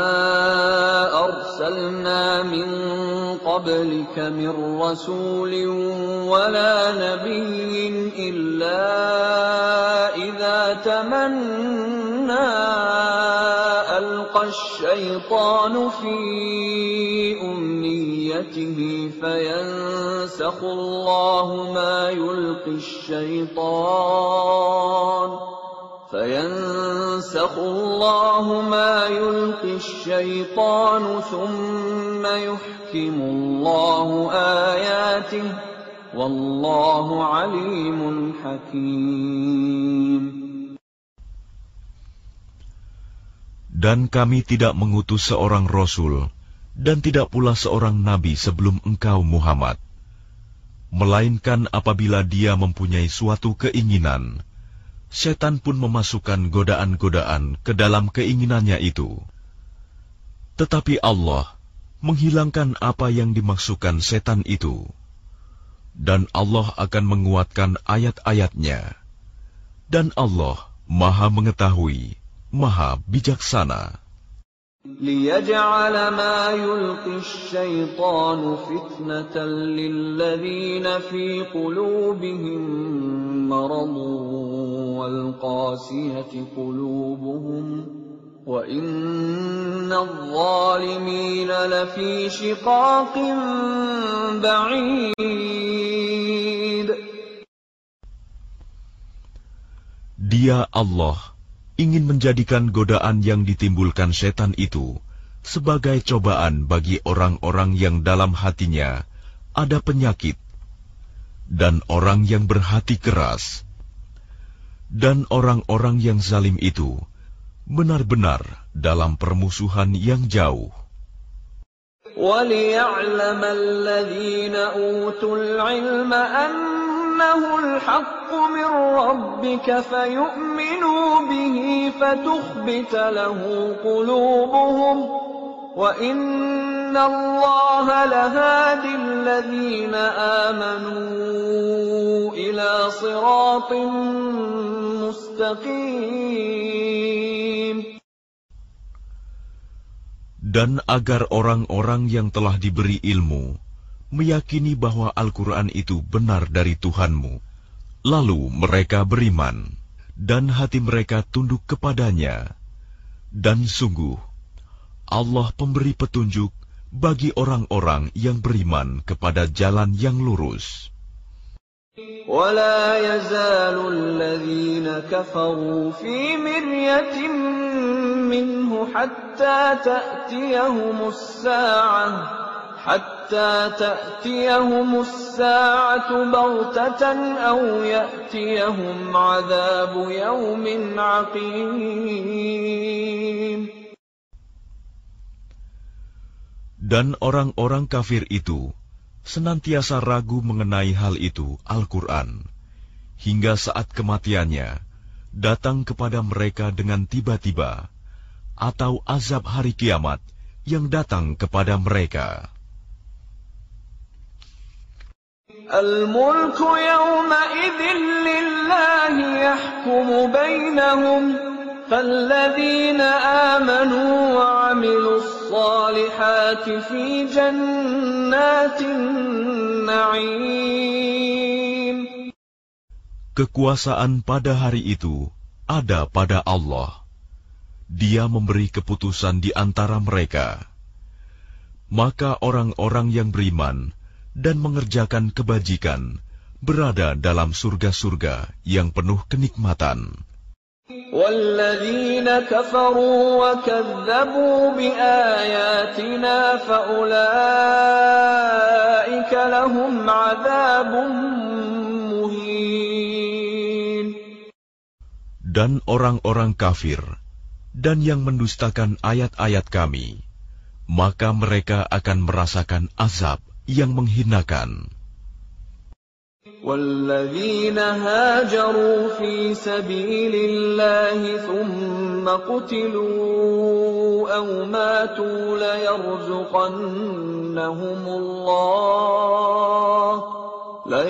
أَرْسَلْنَا مِن قَبْلِكَ مِن رَّسُولٍ وَلَا نَبِيٍّ إِلَّا إِذَا تَمَنَّىٰ أَلْقَى الشَّيْطَانُ فِي أُمْنِيَّتِهِ فَيَنسَخُ اللَّهُ مَا يُلْقِي الشَّيْطَانُ فَيَنسَخُ اللَّهُ مَا يُلْقِي الشَّيْطَانُ ثُمَّ يُحْكِمُ اللَّهُ آيَاتِهِ وَاللَّهُ عَلِيمٌ حَكِيمٌ. Dan kami tidak mengutus seorang Rasul dan tidak pula seorang Nabi sebelum engkau Muhammad, melainkan apabila dia mempunyai suatu keinginan, setan pun memasukkan godaan-godaan ke dalam keinginannya itu. Tetapi Allah menghilangkan apa yang dimaksudkan setan itu, dan Allah akan menguatkan ayat-ayatnya, dan Allah Maha Mengetahui, Maha Bijaksana. لِيَجْعَلَ مَا يُلْقِي الشَّيْطَانُ فِتْنَةً لِّلَّذِينَ فِي قُلُوبِهِم مَّرَضٌ وَالْقَاسِيَةِ قُلُوبُهُمْ وَإِنَّ الظَّالِمِينَ لَفِي شِقَاقٍ بَعِيدٍ. Dia Allah ingin menjadikan godaan yang ditimbulkan setan itu sebagai cobaan bagi orang-orang yang dalam hatinya ada penyakit, dan orang yang berhati keras, dan orang-orang yang zalim itu benar-benar dalam permusuhan yang jauh. وَلِيَعْلَمَ الَّذِينَ أُوتُوا الْعِلْمَ أَنَّهُ الْحَقُّ مِنْ رَبِّكَ فَيُؤْمِنُوا بِهِ فَتُخْبِتَ لَهُ قُلُوبُهُمْ وَإِنَّ اللَّهَ لَهَادِ الَّذِينَ آمَنُوا إِلَى صِرَاطٍ مُسْتَقِيمٍ. Dan agar orang-orang yang telah diberi ilmu meyakini bahwa Al-Quran itu benar dari Tuhanmu, lalu mereka beriman, dan hati mereka tunduk kepadanya. Dan sungguh, Allah pemberi petunjuk bagi orang-orang yang beriman kepada jalan yang lurus. وَلَا يَزَالُ الَّذِينَ كَفَرُوا فِي مِرْيَةٍ مِّنْهُ حَتَّى تَأْتِيَهُمُ السَّاعَةُ حَتَّى تَأْتِيَهُمُ السَّاعَةُ بَغْتَةً أَوْ يَأْتِيَهُمْ عَذَابُ يَوْمٍ عَقِيمٍ. Dan orang-orang kafir itu senantiasa ragu mengenai hal itu, Al-Quran, hingga saat kematiannya datang kepada mereka dengan tiba-tiba, atau azab hari kiamat yang datang kepada mereka. Al-mulku yawma'idhin lillahi yahkumu bainahum falladzina amanu wa 'amilus salihati fi jannatin na'im. Kekuasaan pada hari itu ada pada Allah. Dia memberi keputusan di antara mereka. Maka orang-orang yang beriman dan mengerjakan kebajikan berada dalam surga-surga yang penuh kenikmatan. Walladzina kafaru wa kadzabu biayatina faulaika lahum 'adzabun muhin. Dan orang-orang kafir dan yang mendustakan ayat-ayat kami, maka mereka akan merasakan azab yang menghinakan. Walladzina hajaru fi sabilillahi thumma qutilu aw matu la yarzuqannahumullah la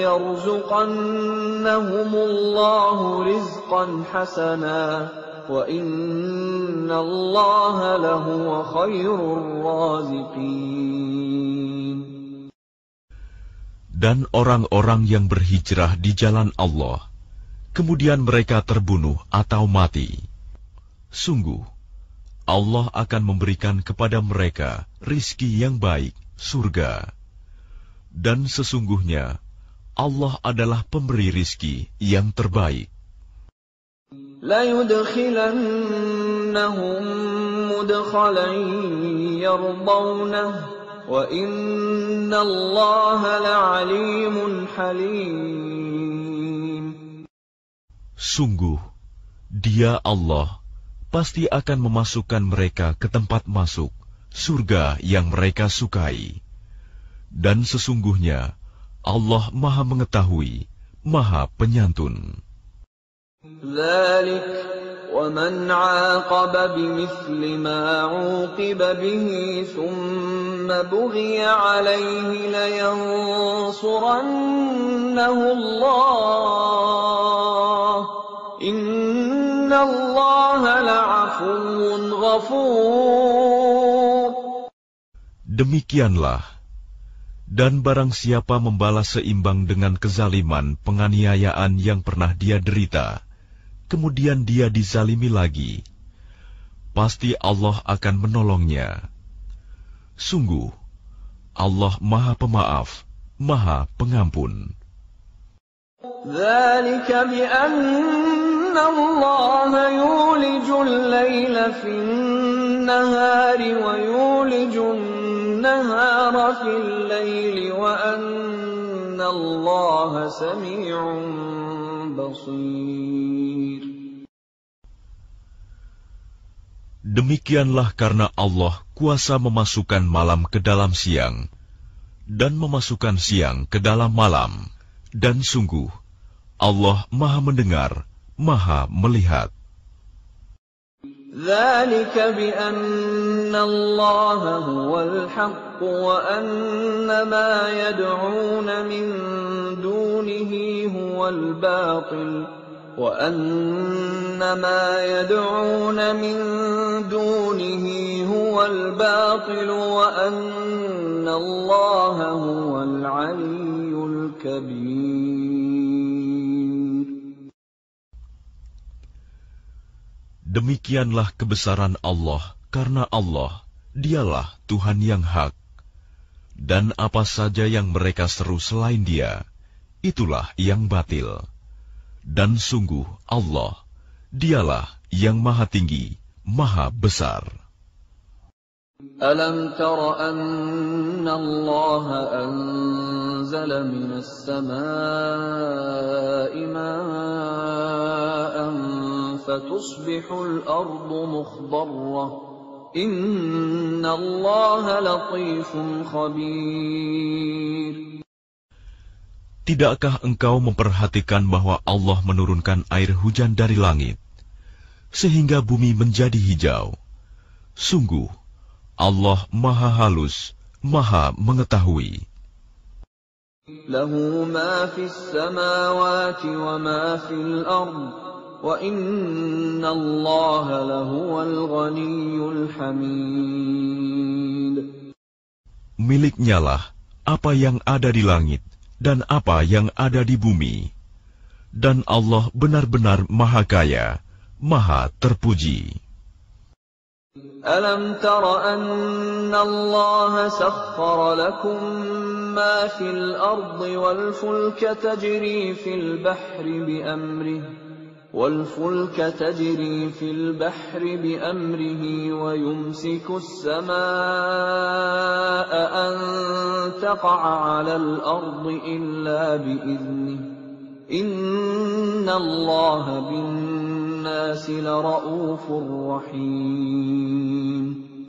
yarzuqannahumullahu rizqan hasana wa innallaha lahuwa khairur raziqin. Dan orang-orang yang berhijrah di jalan Allah, kemudian mereka terbunuh atau mati, sungguh Allah akan memberikan kepada mereka rizki yang baik, surga. Dan sesungguhnya Allah adalah pemberi rizki yang terbaik. La yudkhilannahum mudkhalan yardawnahu wa innallaha la'alimun halim. Sungguh, Dia Allah pasti akan memasukkan mereka ke tempat masuk surga yang mereka sukai. Dan sesungguhnya Allah Maha Mengetahui, Maha Penyantun. Dzalik wa man 'aqaba bimithli ma 'uqiba bihi thumma bughiya 'alayhi layansurannahu Allah innallaha la'afuwwun ghafur. Demikianlah, dan barang siapa membalas seimbang dengan kezaliman penganiayaan yang pernah dia derita, kemudian dia dizalimi lagi, pasti Allah akan menolongnya. Sungguh, Allah Maha Pemaaf, Maha Pengampun. Dzalika bi anna Allah yulijul laila fin nahari wa yulijun nahara fil laili wa anna Allah sami'un basir. Demikianlah karena Allah kuasa memasukkan malam ke dalam siang dan memasukkan siang ke dalam malam, dan sungguh Allah Maha Mendengar, Maha Melihat. Dzalika bi anna Allah huwal haqq wa anna ma yad'una min dunihi huwal batil wa anna ma yad'una min dunihi huwal batil wa anna Allah huwal 'aliyyul kabir. Demikianlah kebesaran Allah, karena Allah, Dialah Tuhan yang hak. Dan apa saja yang mereka seru selain Dia, itulah yang batil. Dan sungguh Allah, Dialah yang Maha Tinggi, Maha Besar. Alam tara anna Allah anzala minas samaa'i ma'an fatusbihul ardu mukhdarrah. Inna Allah latifun khabir. Tidakkah engkau memperhatikan bahwa Allah menurunkan air hujan dari langit, sehingga bumi menjadi hijau? Sungguh, Allah Maha Halus, Maha Mengetahui. Lahu ma fis samawati wa ma fil ard, wa inna Allaha lahuwal ghaniyyul hamid. Miliknyalah apa yang ada di langit dan apa yang ada di bumi, dan Allah benar-benar Maha Kaya, Maha Terpuji. Alam tara anna Allah sakhkhara lakum ma fil ardi wal fulka tajri fil bahri bi amrihi wal fulka tajri fil bahri bi amrihi wa yumsiku as-samaa'a an taqa'a 'alal ardi illa bi idnihi inna Allaha bin-nasi lara'ufur rahim.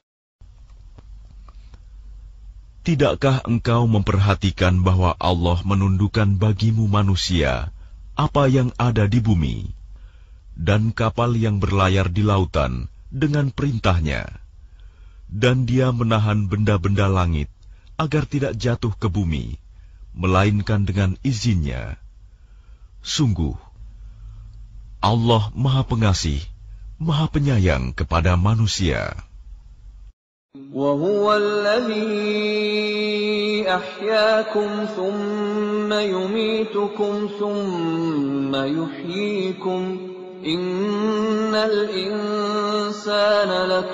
Tidakkah engkau memperhatikan bahwa Allah menundukkan bagimu manusia apa yang ada di bumi, dan kapal yang berlayar di lautan dengan perintahnya, dan Dia menahan benda-benda langit agar tidak jatuh ke bumi, melainkan dengan izinnya. Sungguh, Allah Maha Pengasih, Maha Penyayang kepada manusia. وَهُوَ الَّذِي أَحْيَاكُمْ ثُمَّ يُمِيتُكُمْ ثُمَّ يُحْيِيكُمْ إِنَّ الْإِنسَانَ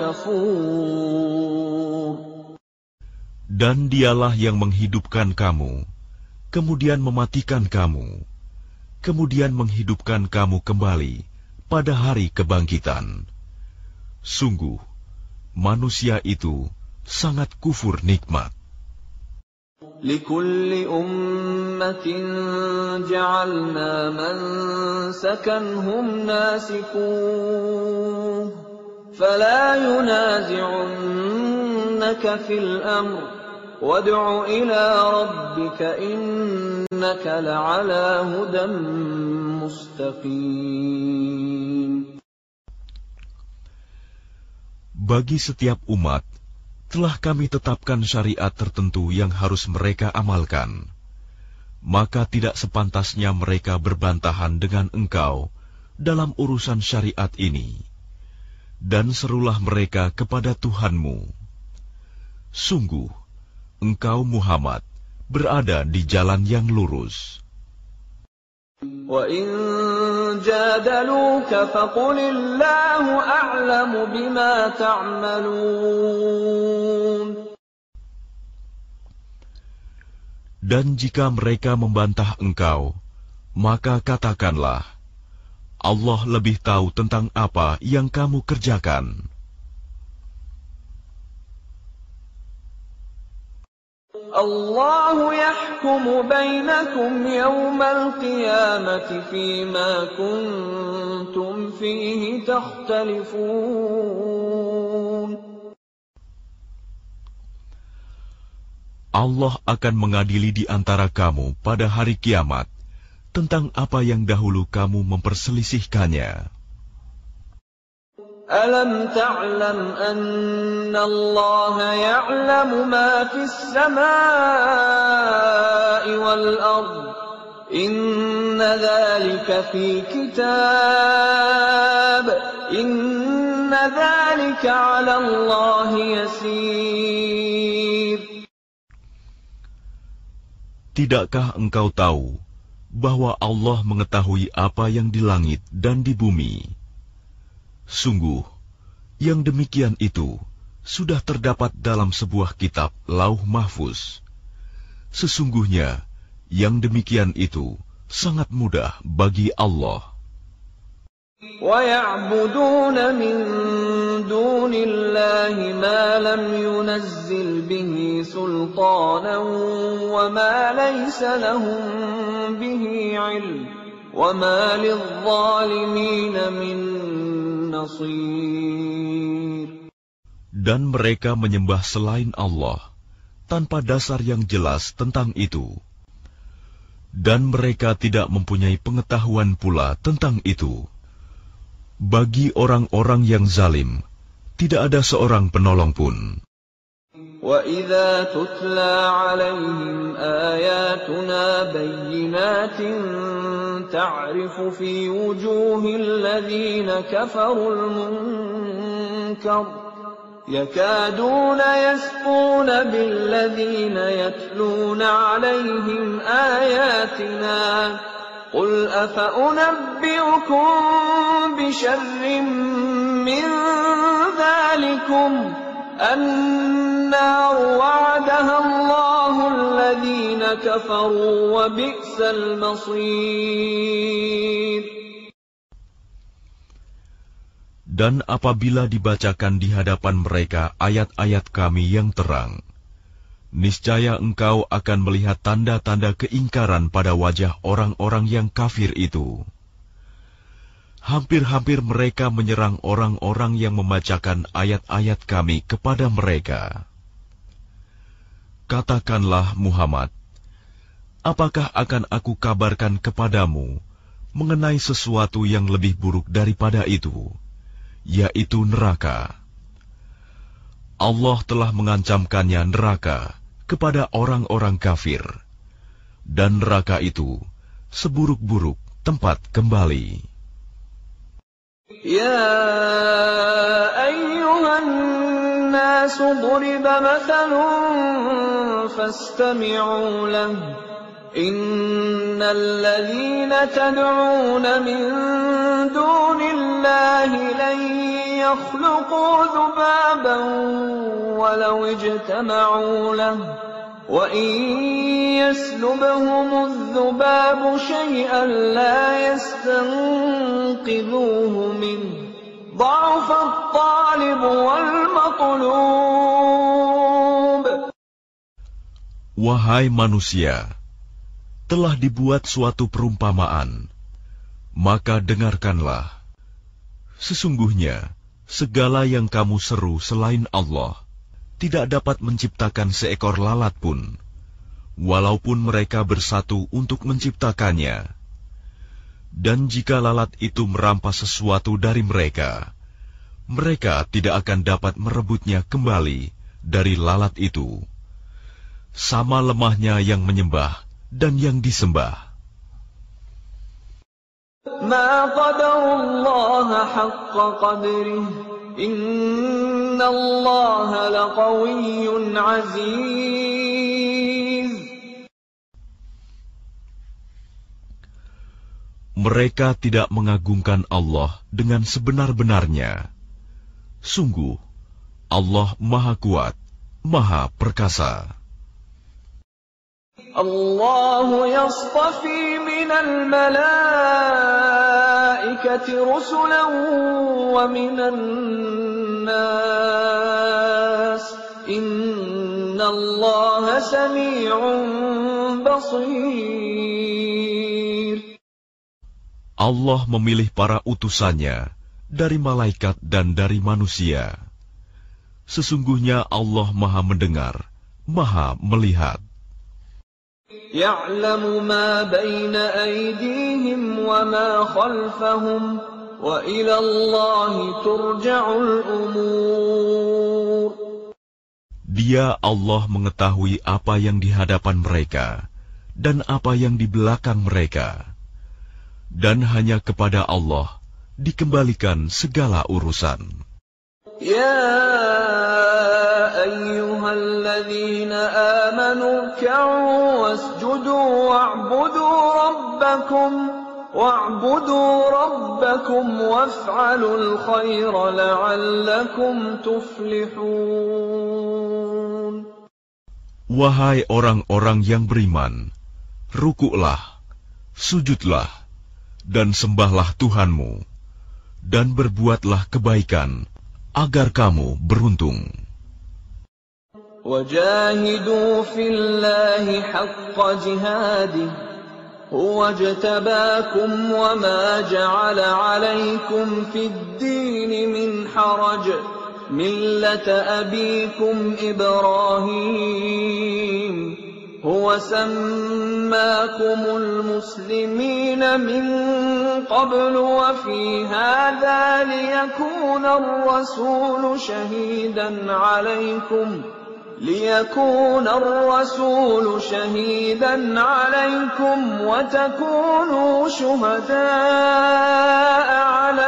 لَكَفُورٌ. Dan Dialah yang menghidupkan kamu, kemudian mematikan kamu, kemudian menghidupkan kamu kembali pada hari kebangkitan. Sungguh, manusia itu sangat kufur nikmat. لِكُلِّ أُمَّةٍ جَعَلْنَا مَنسَكًا هُمْ نَاسِكُوهُ فَلَا يُنَازِعُنَّكَ فِي الْأَمْرِ وَادْعُ إِلَى رَبِّكَ إِنَّكَ لَعَلَى هُدًى مُسْتَقِيمٍ. Bagi setiap umat, telah kami tetapkan syariat tertentu yang harus mereka amalkan. Maka tidak sepantasnya mereka berbantahan dengan engkau dalam urusan syariat ini. Dan serulah mereka kepada Tuhanmu. Sungguh, engkau Muhammad berada di jalan yang lurus. وَإِن جَادَلُوكَ فَقُلِ اللَّهُ أَعْلَمُ بِمَا تَعْمَلُونَ. Dan jika mereka membantah engkau, maka katakanlah, Allah lebih tahu tentang apa yang kamu kerjakan. الله يحكم بينكم يوم القيامة فيما كنتم فيه تختلفون. Allah akan mengadili di antara kamu pada hari kiamat tentang apa yang dahulu kamu memperselisihkannya. أَلَمْ تَعْلَمْ أَنَّ اللَّهَ يَعْلَمُ مَا فِي السَّمَاءِ وَالْأَرْضِ إِنَّ ذَلِكَ فِي كِتَابٍ إِنَّ ذَلِكَ عَلَى اللَّهِ يَسِيرٌ. Tidakkah engkau tahu bahwa Allah mengetahui apa yang di langit dan di bumi? Sungguh, yang demikian itu sudah terdapat dalam sebuah kitab Lauh Mahfuz. Sesungguhnya, yang demikian itu sangat mudah bagi Allah. وَيَعْبُدُونَ مِن دُونِ اللَّهِ مَا لَمْ يُنَزِّلْ بِهِ سُلْطَانًا وَمَا لَيْسَ لَهُم بِهِ عِلْمٌ وَمَا لِلظَّالِمِينَ مِن نَصِيرٍ. Dan mereka menyembah selain Allah tanpa dasar yang jelas tentang itu. Dan mereka tidak mempunyai pengetahuan pula tentang itu. Bagi orang-orang yang zalim, tidak ada seorang penolong pun. وَإِذَا تُتْلَى عَلَيْهِمْ آيَاتُنَا بَيِّنَاتٍ تَعْرِفُ فِي وُجُوهِ الَّذِينَ كَفَرُوا الْمُنكَرَ يَكَادُونَ يَسْطُونَ بِالَّذِينَ يَتْلُونَ عَلَيْهِمْ آيَاتِنَا قُلْ أَفَأُنَبِّئُكُم بِشَرٍّ مِّن ذَلِكُمْ النَّارُ وَعَدَهَا اللَّهُ الَّذِينَ كَفَرُوا وَبِئْسَ الْمَصِيرُ. Dan apabila dibacakan di hadapan mereka ayat-ayat Kami yang terang, niscaya engkau akan melihat tanda-tanda keingkaran pada wajah orang-orang yang kafir itu. Hampir-hampir mereka menyerang orang-orang yang membacakan ayat-ayat Kami kepada mereka. Katakanlah Muhammad, apakah akan aku kabarkan kepadamu mengenai sesuatu yang lebih buruk daripada itu, yaitu neraka? Allah telah mengancamkannya neraka kepada orang-orang kafir, dan neraka itu seburuk-buruk tempat kembali. يَا أَيُّهَا النَّاسُ ضُرِبَ مَثَلٌ فَاسْتَمِعُوا لَهُ إِنَّ الَّذِينَ تَدْعُونَ مِن دُونِ اللَّهِ لَن يَخْلُقُوا ذُبَابًا وَلَوِ اجْتَمَعُوا لَهُ وَإِن يَسْلُبْهُمُ الذُّبَابُ شَيْئًا لَّا يَسْتَنقِذُوهُ مِنْهُ ضَعُفَ الطَّالِبُ وَالْمَطْلُوبُ. Wahai manusia, telah dibuat suatu perumpamaan, maka dengarkanlah. Sesungguhnya, segala yang kamu seru selain Allah tidak dapat menciptakan seekor lalat pun, walaupun mereka bersatu untuk menciptakannya. Dan jika lalat itu merampas sesuatu dari mereka, mereka tidak akan dapat merebutnya kembali dari lalat itu. Sama lemahnya yang menyembah dan yang disembah. مَا قَدَرُوا اللَّهَ حَقَّ قَدْرِهِ Inna Allah laqawiyyun aziz. Mereka tidak mengagungkan Allah dengan sebenar-benarnya. Sungguh, Allah Maha Kuat, Maha Perkasa. Allahu yastafi minal malaikati rusulan wa minan nas. Inna Allaha sami'un basir. Allah memilih para utusannya dari malaikat dan dari manusia. Sesungguhnya Allah Maha mendengar, Maha melihat. يَعْلَمُ مَا بَيْنَ أَيْدِيهِمْ وَمَا خَلْفَهُمْ وَإِلَى اللَّهِ تُرْجَعُ الْأُمُورُ. Dia Allah mengetahui apa yang di hadapan mereka dan apa yang di belakang mereka, dan hanya kepada Allah dikembalikan segala urusan. يَا أَيُّهَا الَّذِينَ آمَنُوا ارْكَعُوا وَاسْجُدُوا وَاعْبُدُوا رَبَّكُمْ وَاعْبُدُوا رَبَّكُمْ وَافْعَلُوا الْخَيْرَ لَعَلَّكُمْ تُفْلِحُونَ. Wahai orang-orang yang beriman, rukuklah, sujudlah, dan sembahlah Tuhanmu, dan berbuatlah kebaikan, agar kamu beruntung. وَجَاهِدُوا فِي اللَّهِ حَقَّ جِهَادِهِ هُوَ اجْتَبَاكُمْ وَمَا جَعَلَ عَلَيْكُمْ فِي الدِّينِ مِنْ حَرَجٍ مِلَّةَ أَبِيكُمْ إِبْرَاهِيمَ هُوَ سَمَّاكُمُ الْمُسْلِمِينَ مِنْ قَبْلُ وَفِي هَذَا لِيَكُونَ الرَّسُولُ شَهِيدًا عَلَيْكُمْ لِيَكُونَ الرَّسُولُ شَهِيدًا عَلَيْكُمْ وَتَكُونُوا شُهَدَاءَ عَلَى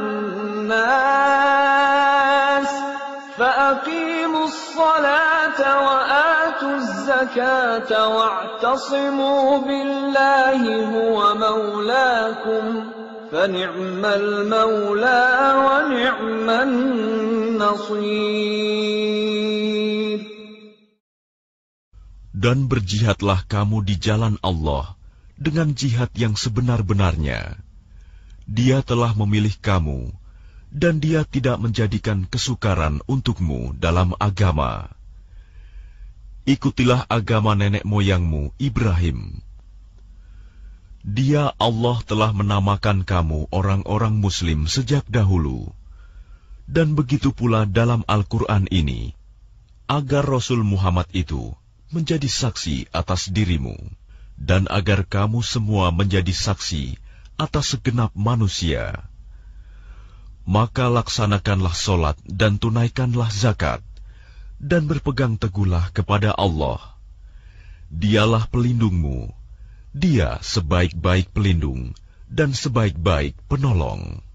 النَّاسِ فَأَقِيمُوا الصَّلَاةَ وَآتُوا الزَّكَاةَ وَاعْتَصِمُوا بِاللَّهِ هُوَ مَوْلَاكُمْ فَنِعْمَ الْمَوْلَى وَنِعْمَ النَّصِيرُ. Dan berjihadlah kamu di jalan Allah dengan jihad yang sebenar-benarnya. Dia telah memilih kamu, dan Dia tidak menjadikan kesukaran untukmu dalam agama. Ikutilah agama nenek moyangmu Ibrahim. Dia Allah telah menamakan kamu orang-orang Muslim sejak dahulu. Dan begitu pula dalam Al-Quran ini, agar Rasul Muhammad itu menjadi saksi atas dirimu, dan agar kamu semua menjadi saksi atas segenap manusia. Maka laksanakanlah solat dan tunaikanlah zakat, dan berpegang teguhlah kepada Allah. Dialah pelindungmu, Dia sebaik-baik pelindung dan sebaik-baik penolong.